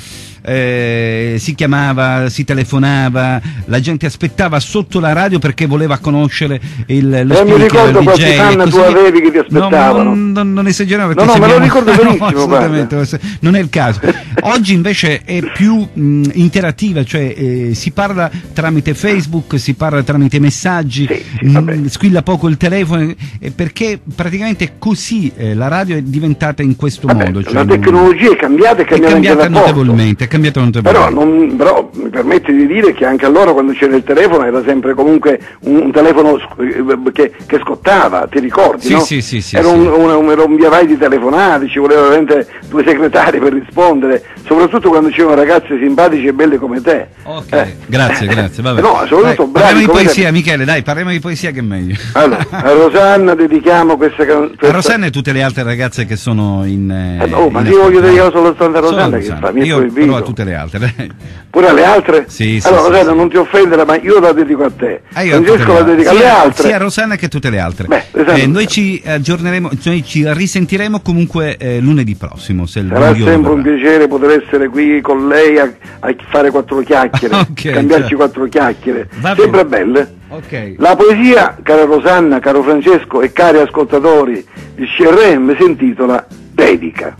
si chiamava, si telefonava, la gente aspettava sotto la radio perché voleva conoscere lo speaker, mi ricordo il qualche DJ, fan tu avevi che ti aspettavano. Non esagerare, perché no, me lo ricordo benissimo, assolutamente, non è il caso. Oggi invece è più interattiva, cioè si parla tramite Facebook, si parla tramite messaggi, squilla poco il telefono, perché praticamente così la radio è diventata in questo modo. Cioè, la tecnologia è cambiata notevolmente. Però mi permette di dire che anche allora, quando c'era il telefono, era sempre comunque un telefono che scottava, ti ricordi? Sì, no? sì. Era un via vai di telefonate, ci voleva veramente 2 segretari per rispondere, soprattutto quando c'erano ragazze simpatici e belle come te. Ok, grazie, vabbè. No, soprattutto bravi. Parliamo di poesia, Michele, dai, parliamo di poesia che è meglio. Allora, a Rosanna dedichiamo questa a Rosanna e tutte le altre ragazze che sono in ma io voglio dedicare soltanto a Rosanna, che fa io però a tutte le altre. Pure alle altre? Sì. Allora, Rosanna, non ti offendere, ma io la dedico a te. Francesco la dedica alle altre. Sia a Rosanna che a tutte le altre. Noi ci aggiorneremo, noi ci risentiremo comunque lunedì prossimo. Sarà sempre un piacere poter essere qui con lei a fare 4 chiacchiere, cambiarci 4 chiacchiere, sempre belle. Okay. La poesia, cara Rosanna, caro Francesco e cari ascoltatori di CRM, si intitola Dedica.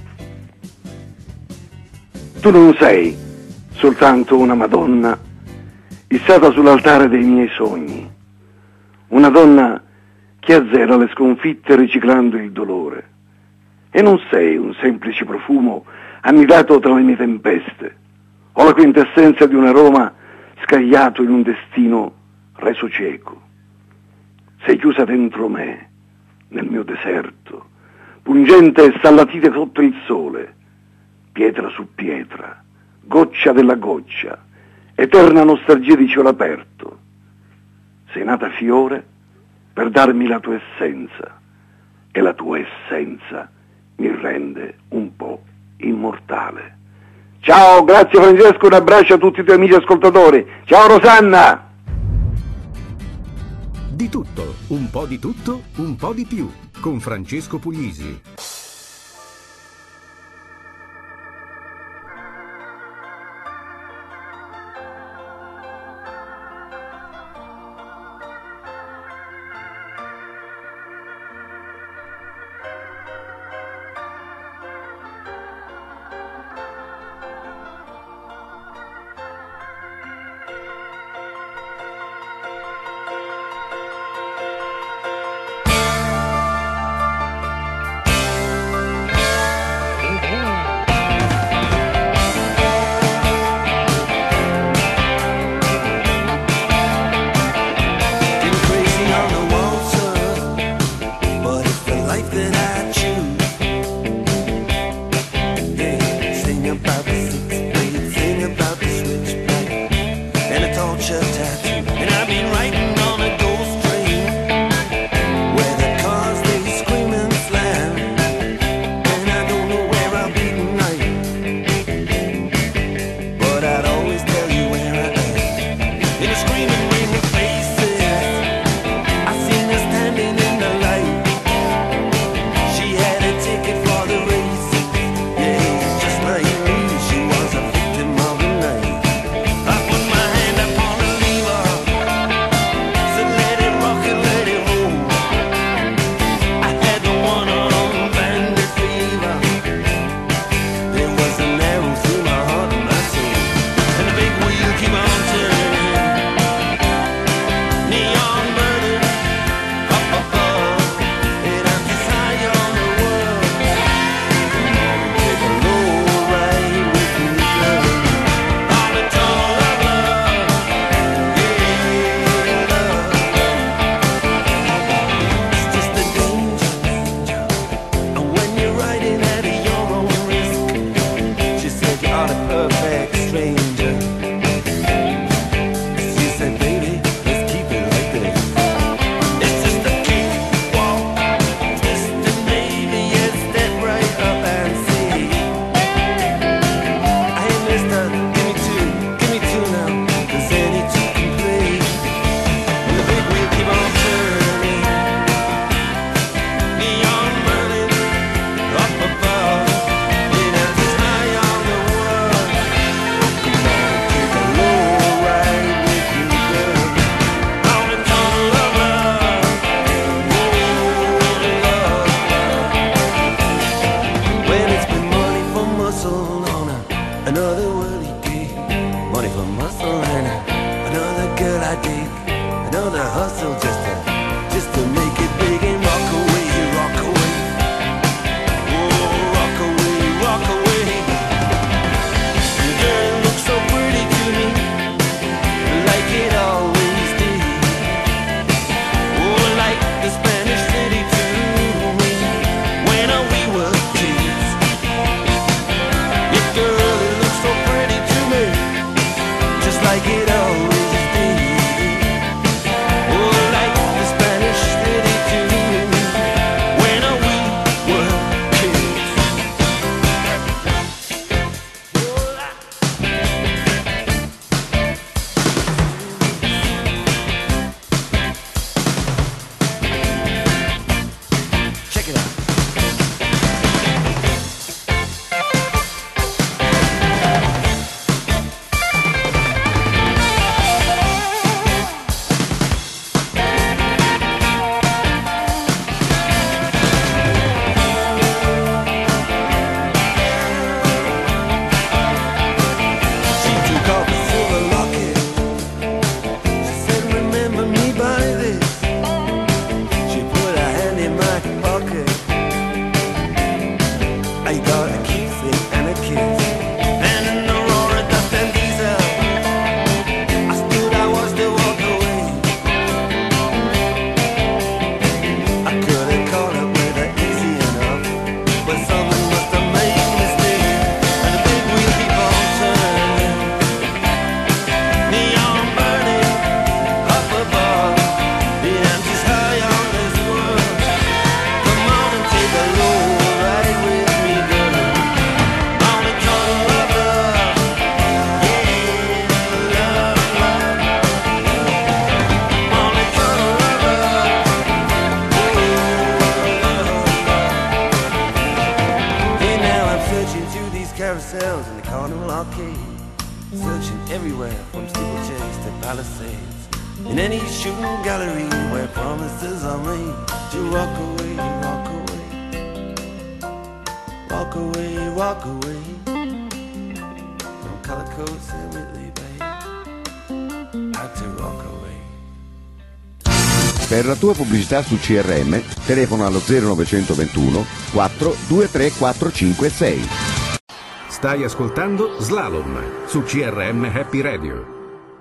Tu non sei soltanto una Madonna issata sull'altare dei miei sogni, una donna che azzera le sconfitte riciclando il dolore, e non sei un semplice profumo annidato tra le mie tempeste, o la quintessenza di un aroma scagliato in un destino reso cieco. Sei chiusa dentro me, nel mio deserto, pungente e stallatite sotto il sole, pietra su pietra, goccia della goccia, eterna nostalgia di cielo aperto. Sei nata fiore per darmi la tua essenza, e la tua essenza mi rende un po' immortale. Ciao, grazie Francesco, un abbraccio a tutti i tuoi amici ascoltatori. Ciao Rosanna! Di tutto, un po' di più, con Francesco Puglisi. barricade, searching everywhere from steeplechase to palisades, in any shooting gallery where promises are made to walk away, walk away, walk away, walk away from color coats and Whitley Bay. Had to walk away. Per la tua pubblicità su CRM telefono allo 0921 423 456. Stai ascoltando Slalom su CRM Happy Radio.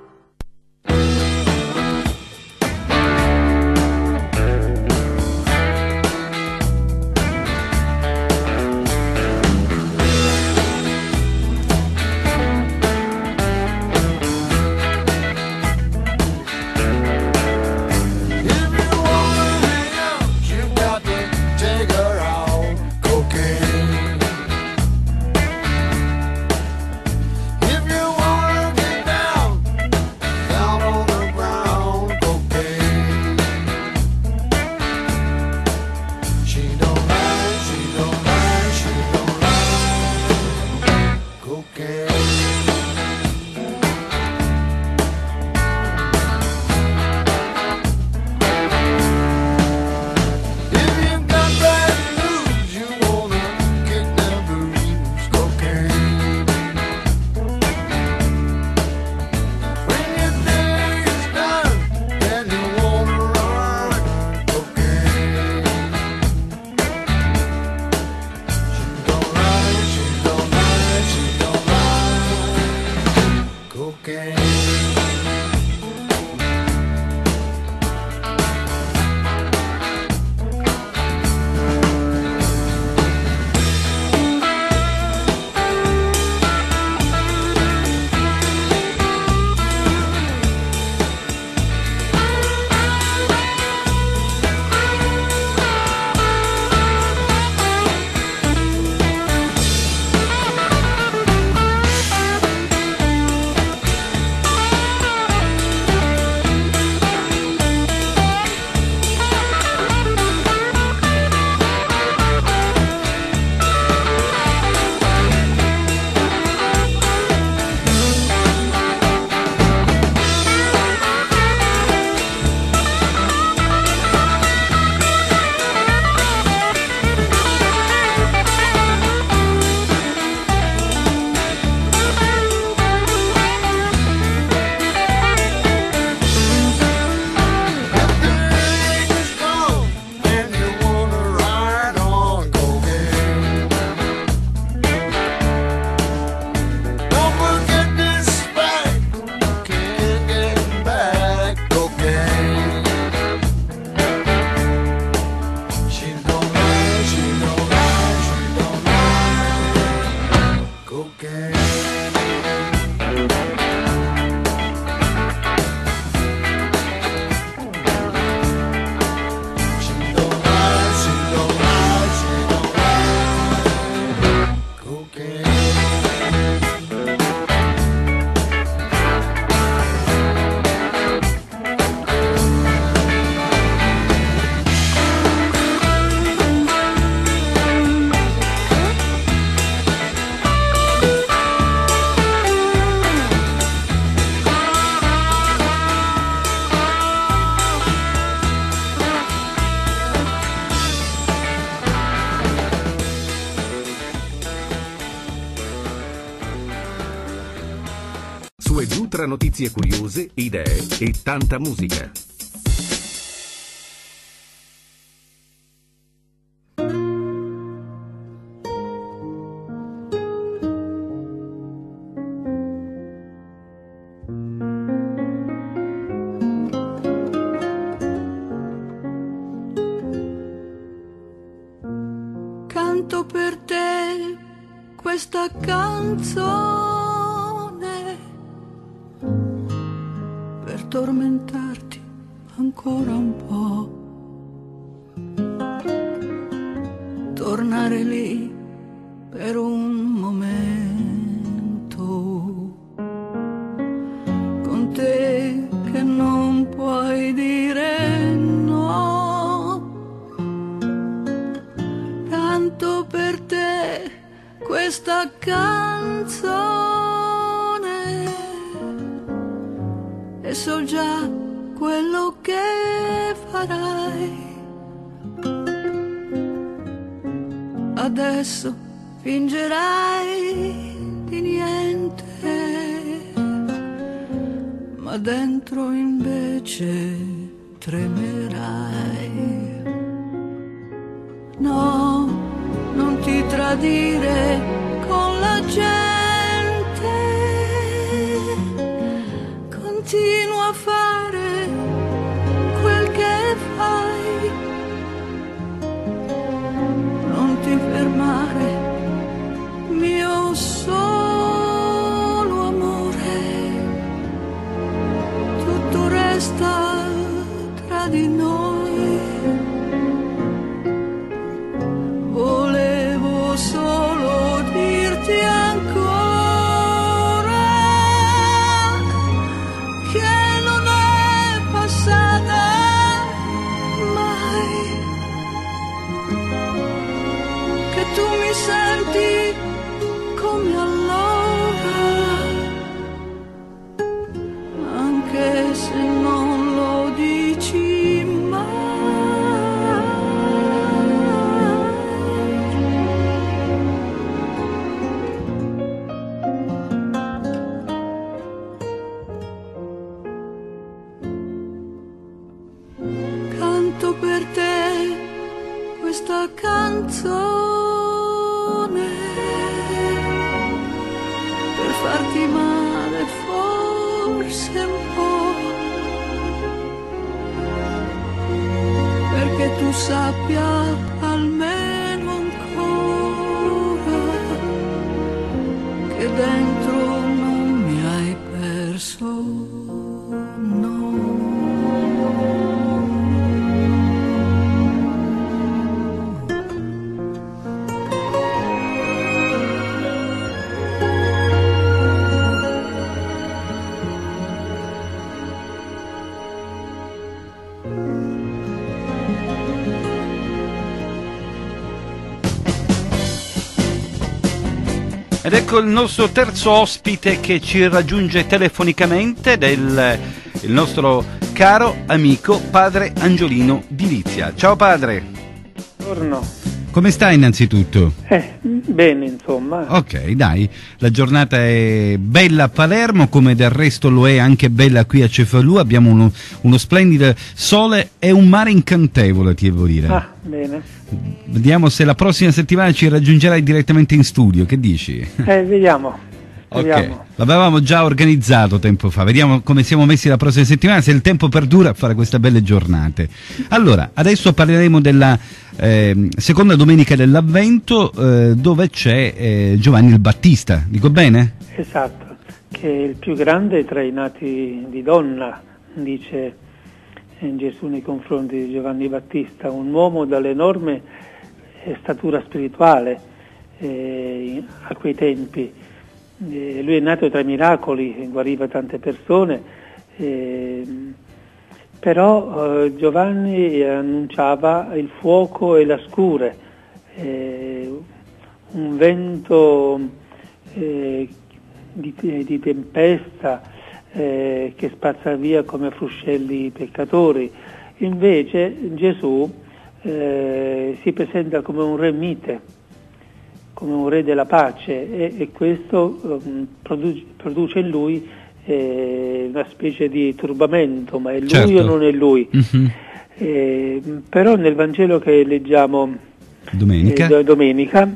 Su e giù tra notizie curiose, idee e tanta musica. Canto per te questa canzone per tormentarti ancora un po', tornare lì per un momento con te che non puoi dire no. Canto per te questa canzone farai. Adesso fingerai di niente, ma dentro invece tremerai. No, non ti tradire con la gente, continua a fare quel che fai. Non ti fermare, mio solo amore, tutto resta tra di noi. Volevo solo dirti ancora che non è passata mai, che tu mi senti come allora, anche se non lo dici mai. Canto per te questa canzone per farti male forse un po', perché tu sappia almeno ancora che dentro non mi hai perso, no. Ed ecco il nostro terzo ospite che ci raggiunge telefonicamente, il nostro caro amico padre Angiolino Di Lizia. Ciao padre. Buongiorno. Come stai innanzitutto? Bene, insomma. Ok, dai, la giornata è bella a Palermo, come del resto lo è anche bella qui a Cefalù, abbiamo uno splendido sole e un mare incantevole, ti devo dire. Ah, bene. Vediamo se la prossima settimana ci raggiungerai direttamente in studio, che dici? Vediamo. Ok, l'avevamo già organizzato tempo fa, vediamo come siamo messi la prossima settimana, se il tempo perdura a fare queste belle giornate. Allora, adesso parleremo della seconda domenica dell'Avvento, dove c'è Giovanni il Battista, dico bene? Esatto, che è il più grande tra i nati di donna, dice Gesù nei confronti di Giovanni Battista, un uomo dall'enorme statura spirituale a quei tempi. Lui è nato tra i miracoli, guariva tante persone, però Giovanni annunciava il fuoco e la scure, un vento di tempesta che spazza via come fruscelli i peccatori. Invece Gesù si presenta come un re mite, come un re della pace, e questo produce in lui una specie di turbamento, ma è lui, certo, o non è lui? Mm-hmm. Però nel Vangelo che leggiamo domenica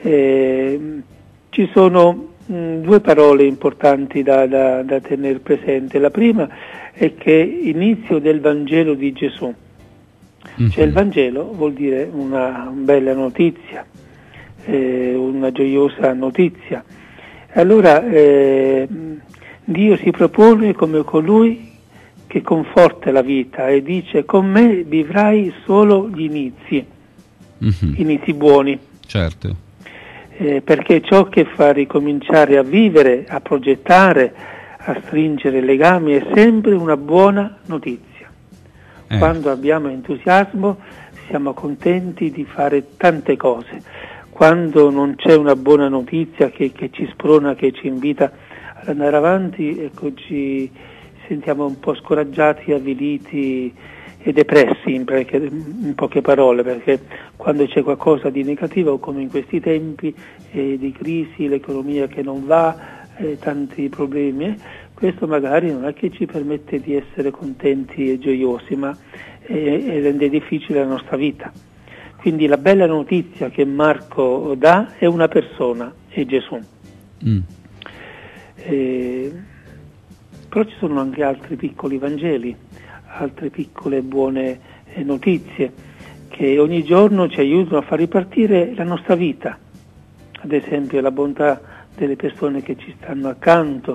ci sono due parole importanti da tenere presente. La prima è che inizio del Vangelo di Gesù, cioè il Vangelo vuol dire una bella notizia, una gioiosa notizia. Allora Dio si propone come colui che conforta la vita e dice: con me vivrai solo gli inizi, inizi buoni. Certo. Perché ciò che fa ricominciare a vivere, a progettare, a stringere legami è sempre una buona notizia. Quando abbiamo entusiasmo siamo contenti di fare tante cose. Quando non c'è una buona notizia che ci sprona, che ci invita ad andare avanti, ecco, ci sentiamo un po' scoraggiati, avviliti, depressi in poche parole, perché quando c'è qualcosa di negativo, come in questi tempi di crisi, l'economia che non va, tanti problemi, questo magari non è che ci permette di essere contenti e gioiosi, ma rende difficile la nostra vita. Quindi la bella notizia che Marco dà è una persona, è Gesù. Però ci sono anche altri piccoli Vangeli, altre piccole buone notizie che ogni giorno ci aiutano a far ripartire la nostra vita. Ad esempio la bontà delle persone che ci stanno accanto,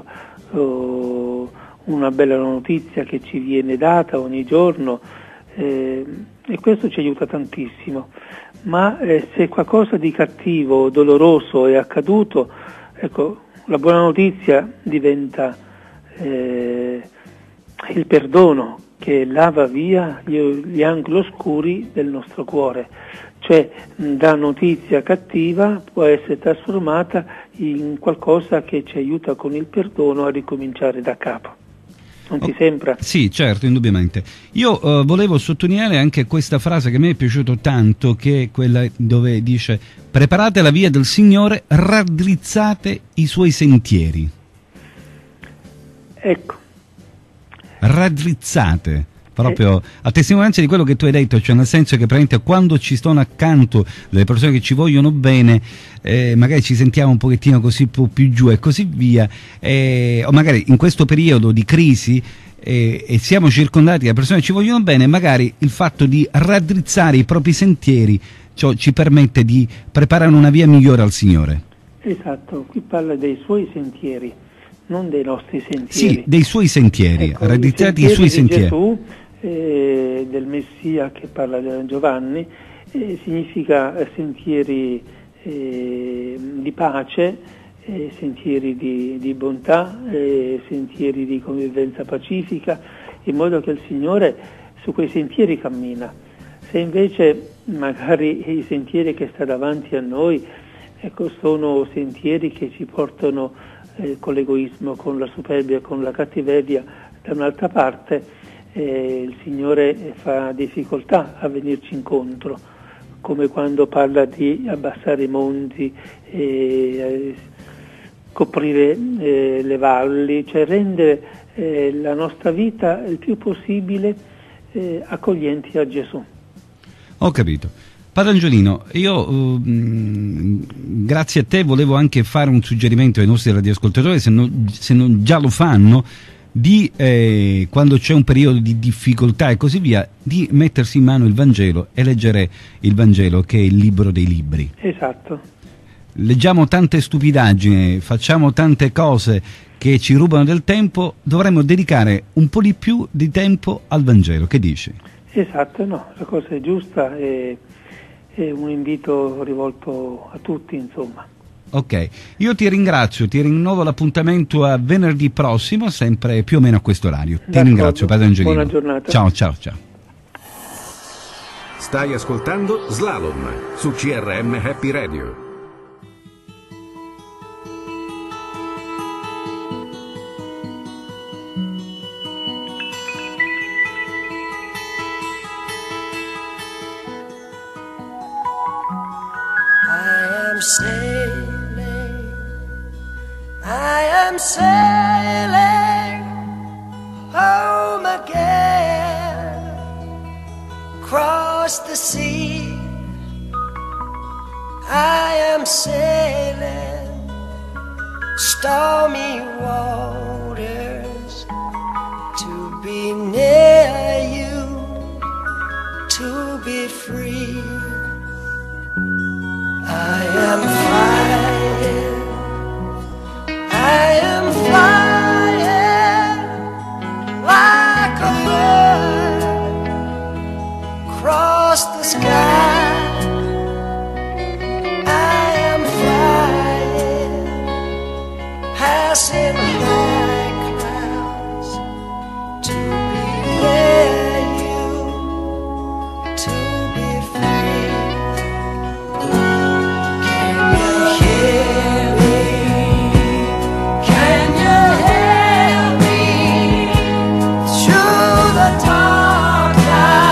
una bella notizia che ci viene data ogni giorno, e questo ci aiuta tantissimo. Ma se qualcosa di cattivo, doloroso è accaduto, ecco, la buona notizia diventa il perdono che lava via gli angoli oscuri del nostro cuore, cioè da notizia cattiva può essere trasformata in qualcosa che ci aiuta con il perdono a ricominciare da capo. Non ti sembra? Sì, certo, indubbiamente. Io volevo sottolineare anche questa frase che a me è piaciuto tanto, che è quella dove dice: preparate la via del Signore, raddrizzate i suoi sentieri. Ecco. Raddrizzate, proprio a testimonianza di quello che tu hai detto, cioè nel senso che praticamente quando ci stanno accanto delle persone che ci vogliono bene, magari ci sentiamo un pochettino così più giù e così via, o magari in questo periodo di crisi e siamo circondati da persone che ci vogliono bene, magari il fatto di raddrizzare i propri sentieri ci permette di preparare una via migliore al Signore. Esatto, qui parla dei suoi sentieri, non dei nostri sentieri. Sì, dei suoi sentieri, ecco, raddrizzati i suoi sentieri. Gesù, del Messia che parla di Giovanni, significa sentieri di pace, sentieri di bontà, sentieri di convivenza pacifica, in modo che il Signore su quei sentieri cammina. Se invece magari i sentieri che sta davanti a noi, ecco, sono sentieri che ci portano con l'egoismo, con la superbia, con la cattiveria da un'altra parte, il Signore fa difficoltà a venirci incontro, come quando parla di abbassare i monti, coprire le valli, cioè rendere la nostra vita il più possibile accoglienti a Gesù. Ho capito. Padre Angiolino, io grazie a te volevo anche fare un suggerimento ai nostri radioascoltatori, se non già lo fanno, di quando c'è un periodo di difficoltà e così via, di mettersi in mano il Vangelo e leggere il Vangelo, che è il libro dei libri. Esatto. Leggiamo tante stupidaggini, facciamo tante cose che ci rubano del tempo, dovremmo dedicare un po' di più di tempo al Vangelo. Che dici? Esatto, no, la cosa è giusta, è un invito rivolto a tutti, insomma. Ok, io ti ringrazio, ti rinnovo l'appuntamento a venerdì prossimo, sempre più o meno a questo orario. Ti ringrazio, Padre Angelino. Buona giornata. Ciao, ciao, ciao. Stai ascoltando Slalom su CRM Happy Radio. I am sailing home again, across the sea. I am sailing stormy waters to be near you, to be free. I am flying, I am flying like a bird across the sky. I am flying, passing high clouds to be near you, to be free. Dark night.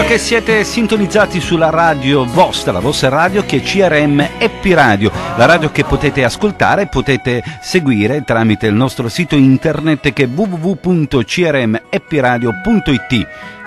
perché siete sintonizzati sulla radio vostra, la vostra radio che è CRM Happy Radio, la radio che potete ascoltare, potete seguire tramite il nostro sito internet che è www.crmhappyradio.it.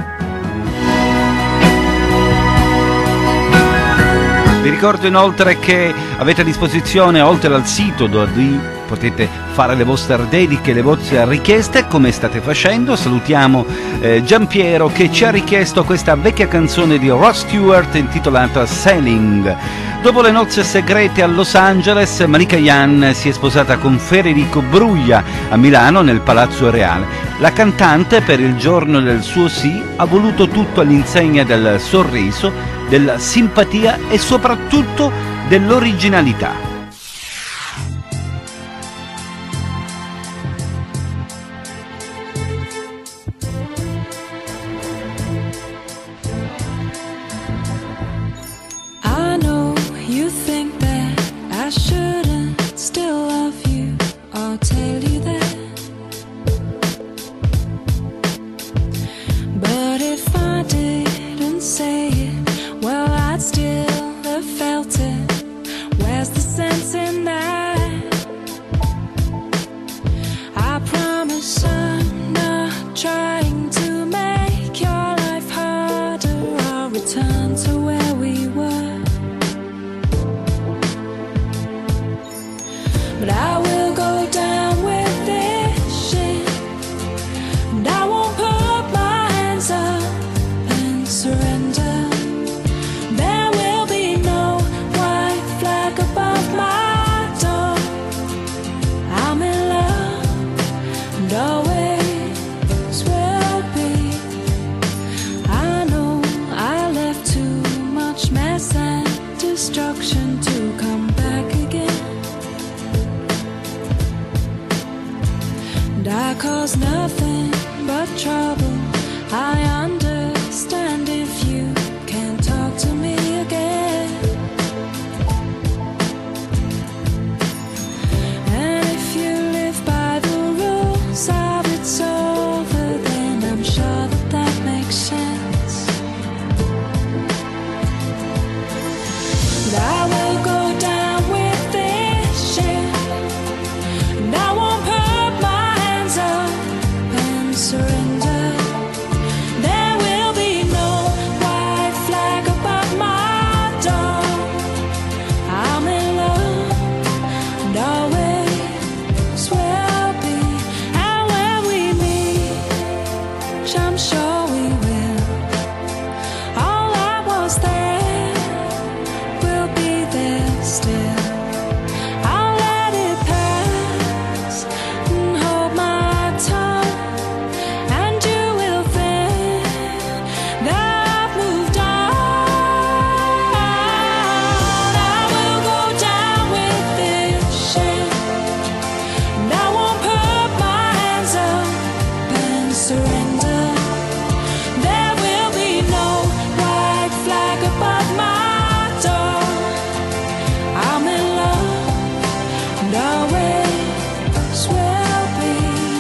Vi ricordo inoltre che avete a disposizione, oltre al sito dove potete fare le vostre dediche, le vostre richieste, come state facendo. Salutiamo Giampiero che ci ha richiesto questa vecchia canzone di Rod Stewart intitolata Sailing. Dopo le nozze segrete a Los Angeles, Malika Yan si è sposata con Federico Bruglia a Milano nel Palazzo Reale. La cantante, per il giorno del suo sì, ha voluto tutto all'insegna del sorriso, della simpatia e soprattutto dell'originalità. I know you think that I shouldn't still love you. I'll tell you that. But if I didn't say it, well, I'd still have felt it. Where's the sense in that? I promise I'm not trying to make your life harder. I'll return to where we were. But I will go down with this shit, and I won't put my hands up and surrender. There will be no white flag above my door. I'm in love, and always will be. I know I left too much mess and destruction to come back again. And I caused nothing but trouble. I understand if you can't talk to me again. And if you live by the rules of it's over, then I'm sure that that makes sense. And I will go down with this shit, and I won't put my hands up and surrender. There will be no white flag above my door. I'm in love, and always will be. And when we meet, which I'm sure we will, all that was there will be there still. I'll let it pass and hold my tongue, and you will think that I've moved on. I will go down with this shit, and I won't put my hands up and surrender. There will be no white flag above my door. I'm in love, and always will be.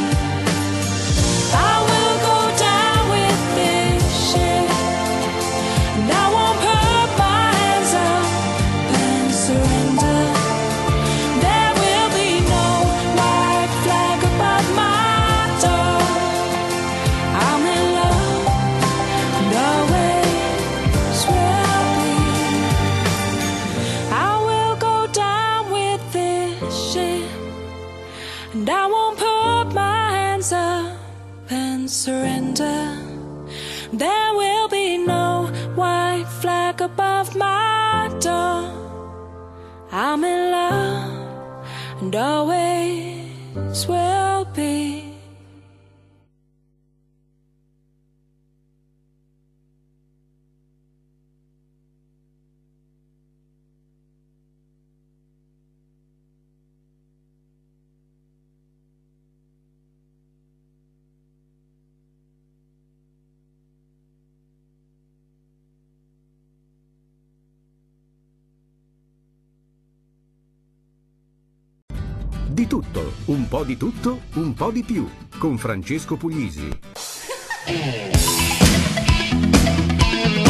I will go down with this shit, and I won't put my hands up and surrender. There will be no white flag above my door. I'm in love, and always will be. I will go down with this shit, and I won't put my hands up and surrender. There will be no white flag above my door. I'm in love, and always will be. Di tutto, un po' di tutto, un po' di più, con Francesco Puglisi.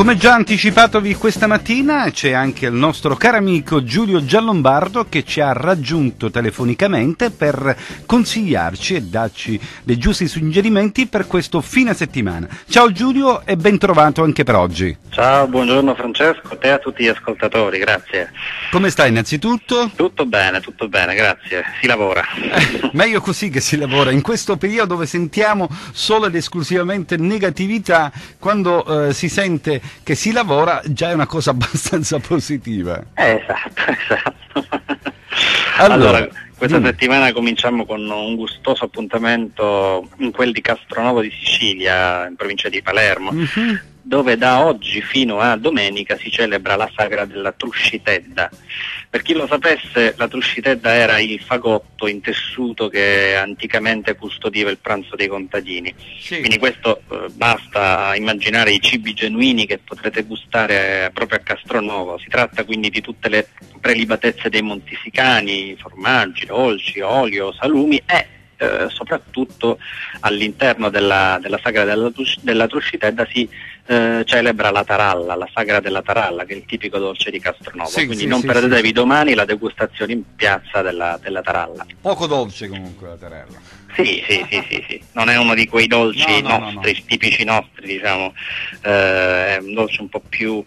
Come già anticipatovi questa mattina, c'è anche il nostro caro amico Giulio Giallombardo che ci ha raggiunto telefonicamente per consigliarci e darci dei giusti suggerimenti per questo fine settimana. Ciao Giulio e ben trovato anche per oggi. Ciao, buongiorno Francesco, a te e a tutti gli ascoltatori, grazie. Come stai innanzitutto? Tutto bene, grazie, si lavora. Meglio così che si lavora, in questo periodo dove sentiamo solo ed esclusivamente negatività, quando si sente che si lavora già è una cosa abbastanza positiva. Esatto. Allora, questa settimana cominciamo con un gustoso appuntamento in quel di Castronovo di Sicilia, in provincia di Palermo, dove da oggi fino a domenica si celebra la sagra della Truscitedda. Per chi lo sapesse, la Truscitedda era il fagotto in tessuto che anticamente custodiva il pranzo dei contadini. Quindi questo basta immaginare i cibi genuini che potrete gustare proprio a Castronovo. Si tratta quindi di tutte le prelibatezze dei Monti Sicani, formaggi, dolci, olio, salumi e soprattutto all'interno della sagra della Truscitedda si celebra la taralla, la sagra della taralla, che è il tipico dolce di Castronovo, quindi non perdetevi domani la degustazione in piazza della taralla. Poco dolce comunque la taralla. Sì, non è uno di quei dolci nostri, tipici nostri, diciamo, è un dolce un po' più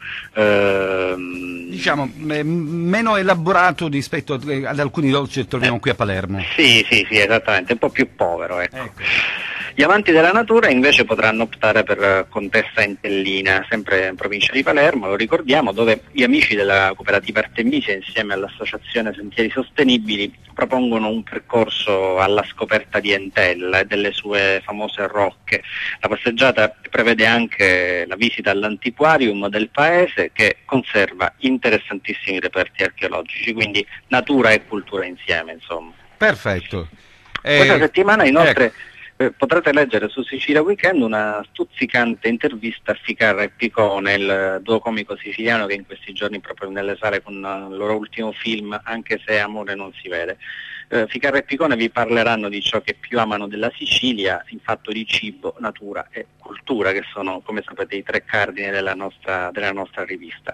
diciamo meno elaborato rispetto ad alcuni dolci che troviamo qui a Palermo. Sì, esattamente, un po' più povero, ecco. Gli amanti della natura invece potranno optare per Contessa Entellina, sempre in provincia di Palermo, lo ricordiamo, dove gli amici della cooperativa Artemisia insieme all'associazione Sentieri Sostenibili propongono un percorso alla scoperta di Entella e delle sue famose rocche. La passeggiata prevede anche la visita all'antiquarium del paese, che conserva interessantissimi reperti archeologici, quindi natura e cultura insieme, insomma. Perfetto. Questa settimana inoltre potrete leggere su Sicilia Weekend una stuzzicante intervista a Ficarra e Picone, il duo comico siciliano che in questi giorni proprio nelle sale con il loro ultimo film Anche se amore non si vede. Ficarra e Picone vi parleranno di ciò che più amano della Sicilia in fatto di cibo, natura e cultura, che sono, come sapete, i tre cardini della nostra rivista.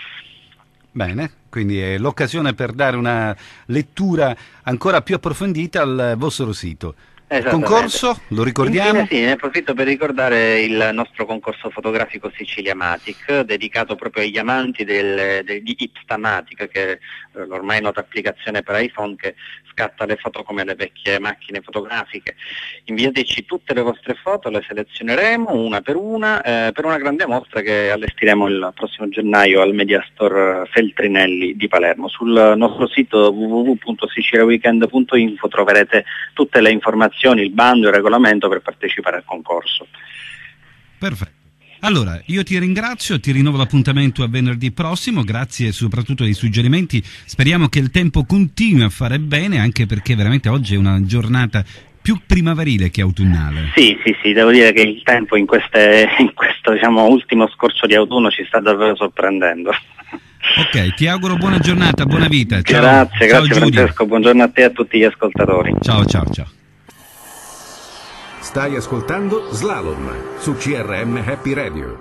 Bene, quindi è l'occasione per dare una lettura ancora più approfondita al vostro sito. Concorso, lo ricordiamo? Infine, ne approfitto per ricordare il nostro concorso fotografico Siciliamatic, dedicato proprio agli amanti di Ipstamatic, che è l'ormai nota applicazione per iPhone che scatta le foto come le vecchie macchine fotografiche. Inviateci tutte le vostre foto, le selezioneremo una per una grande mostra che allestiremo il prossimo gennaio al Mediastore Feltrinelli di Palermo. Sul nostro sito www.siciliaweekend.info troverete tutte le informazioni, il bando e il regolamento per partecipare al concorso. Perfetto. Allora, io ti ringrazio, ti rinnovo l'appuntamento a venerdì prossimo, grazie soprattutto dei suggerimenti, speriamo che il tempo continui a fare bene, anche perché veramente oggi è una giornata più primaverile che autunnale. Sì, devo dire che il tempo in questo diciamo ultimo scorcio di autunno ci sta davvero sorprendendo. Ok, ti auguro buona giornata, buona vita. Ciao. Grazie Giulia. Francesco, buongiorno a te e a tutti gli ascoltatori. Ciao. Stai ascoltando Slalom su CRM Happy Radio.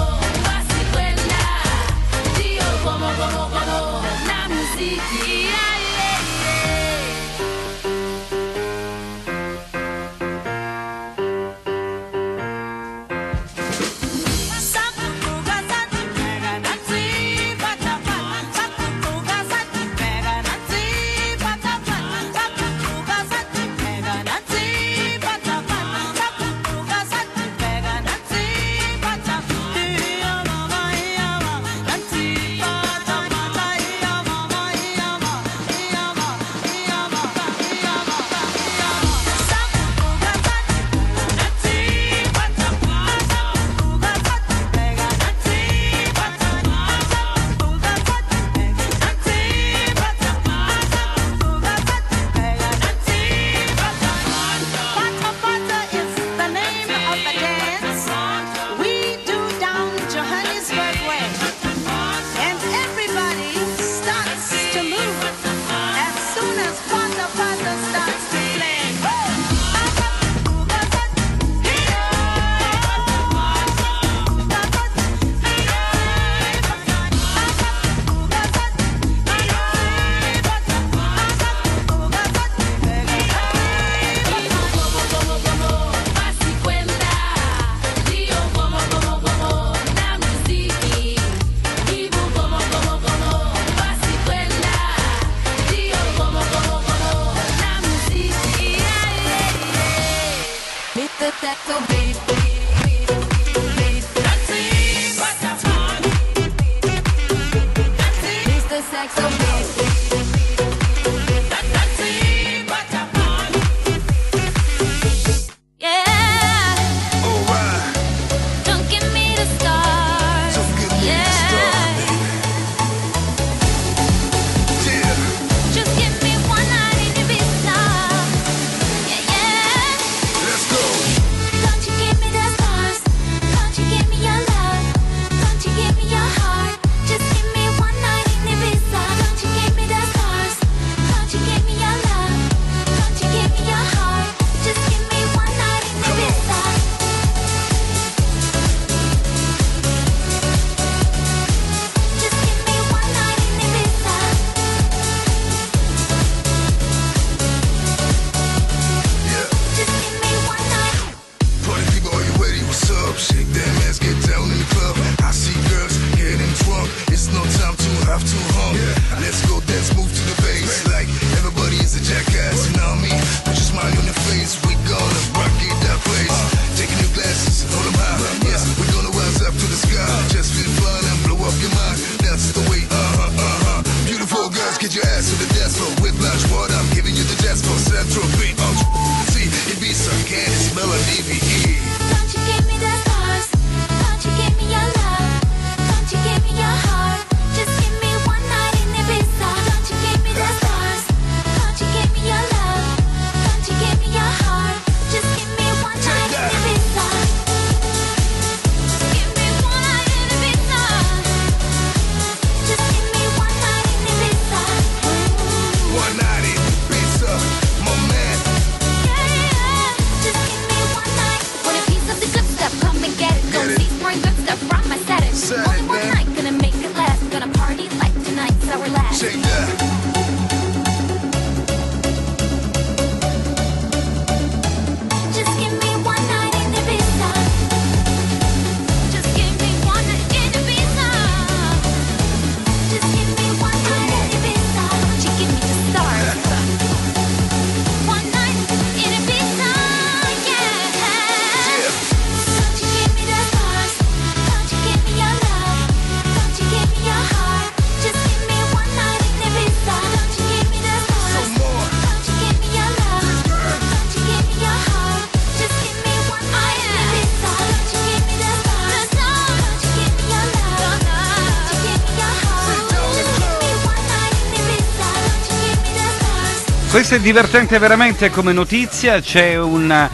Yeah. sex, oh baby. Mr. Sex, oh baby. Questo è divertente veramente come notizia. C'è una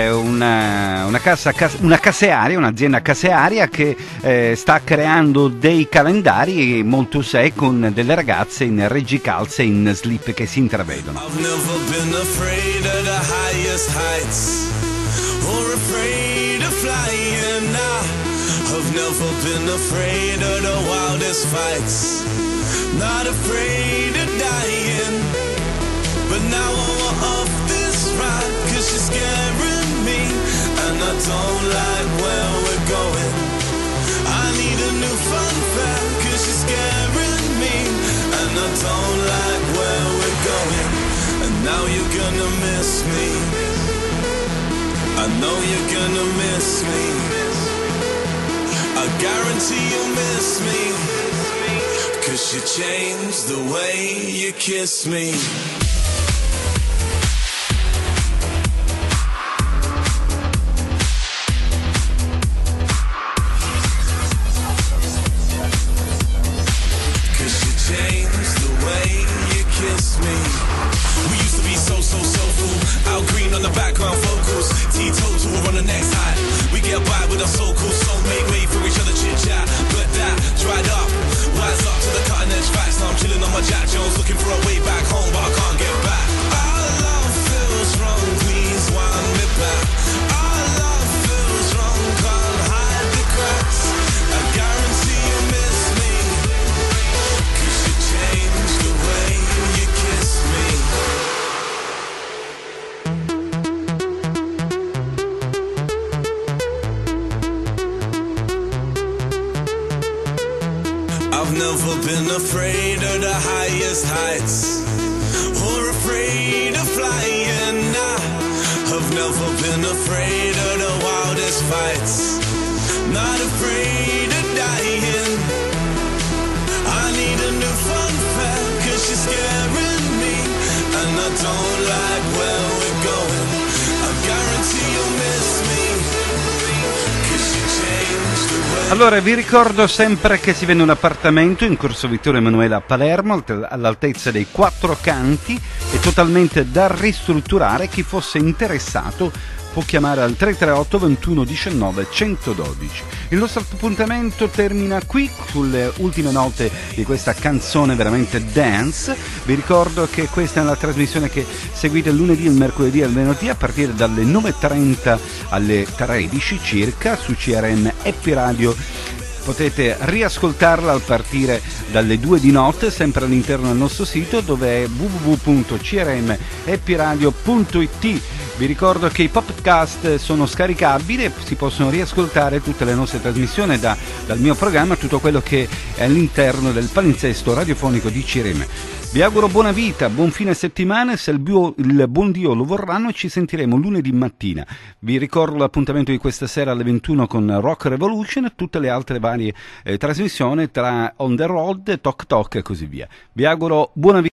casearia, un'azienda casearia che sta creando dei calendari molto sei con delle ragazze in reggicalze, in slip che si intravedono. I've never been afraid of the highest heights or afraid of flying. I've never been afraid of the wildest fights, not afraid of dying. But now I'm off this ride, 'cause she's scaring me, and I don't like where we're going. I need a new fun fact, 'cause she's scaring me, and I don't like where we're going. And now you're gonna miss me, I know you're gonna miss me, I guarantee you'll miss me, 'cause you changed the way you kiss me. I've never been afraid of the highest heights or afraid of flying. I've never been afraid of the fights, not afraid of dying. I need a new fun fact, 'cause she's scaring me, and I don't like where we're going. I guarantee you'll miss me, 'cause you changed the way. Allora, vi ricordo sempre che si vende un appartamento in Corso Vittorio Emanuele a Palermo, all'altezza dei Quattro Canti, è totalmente da ristrutturare. Chi fosse interessato può chiamare al 338 21 19 112. Il nostro appuntamento termina qui sulle ultime note di questa canzone veramente dance. Vi ricordo che questa è una trasmissione che seguite il lunedì, il mercoledì e il venerdì a partire dalle 9:30 alle 13 circa su CRM Happy Radio. Potete riascoltarla a partire dalle 2 di notte, sempre all'interno del nostro sito, dove è www.crmhappyradio.it. Vi ricordo che i podcast sono scaricabili e si possono riascoltare tutte le nostre trasmissioni dal mio programma, tutto quello che è all'interno del palinsesto radiofonico di CRM. Vi auguro buona vita, buon fine settimana, se il buon Dio lo vorranno ci sentiremo lunedì mattina. Vi ricordo l'appuntamento di questa sera alle 21 con Rock Revolution e tutte le altre varie trasmissioni tra On The Road, Talk Talk e così via. Vi auguro buona vita.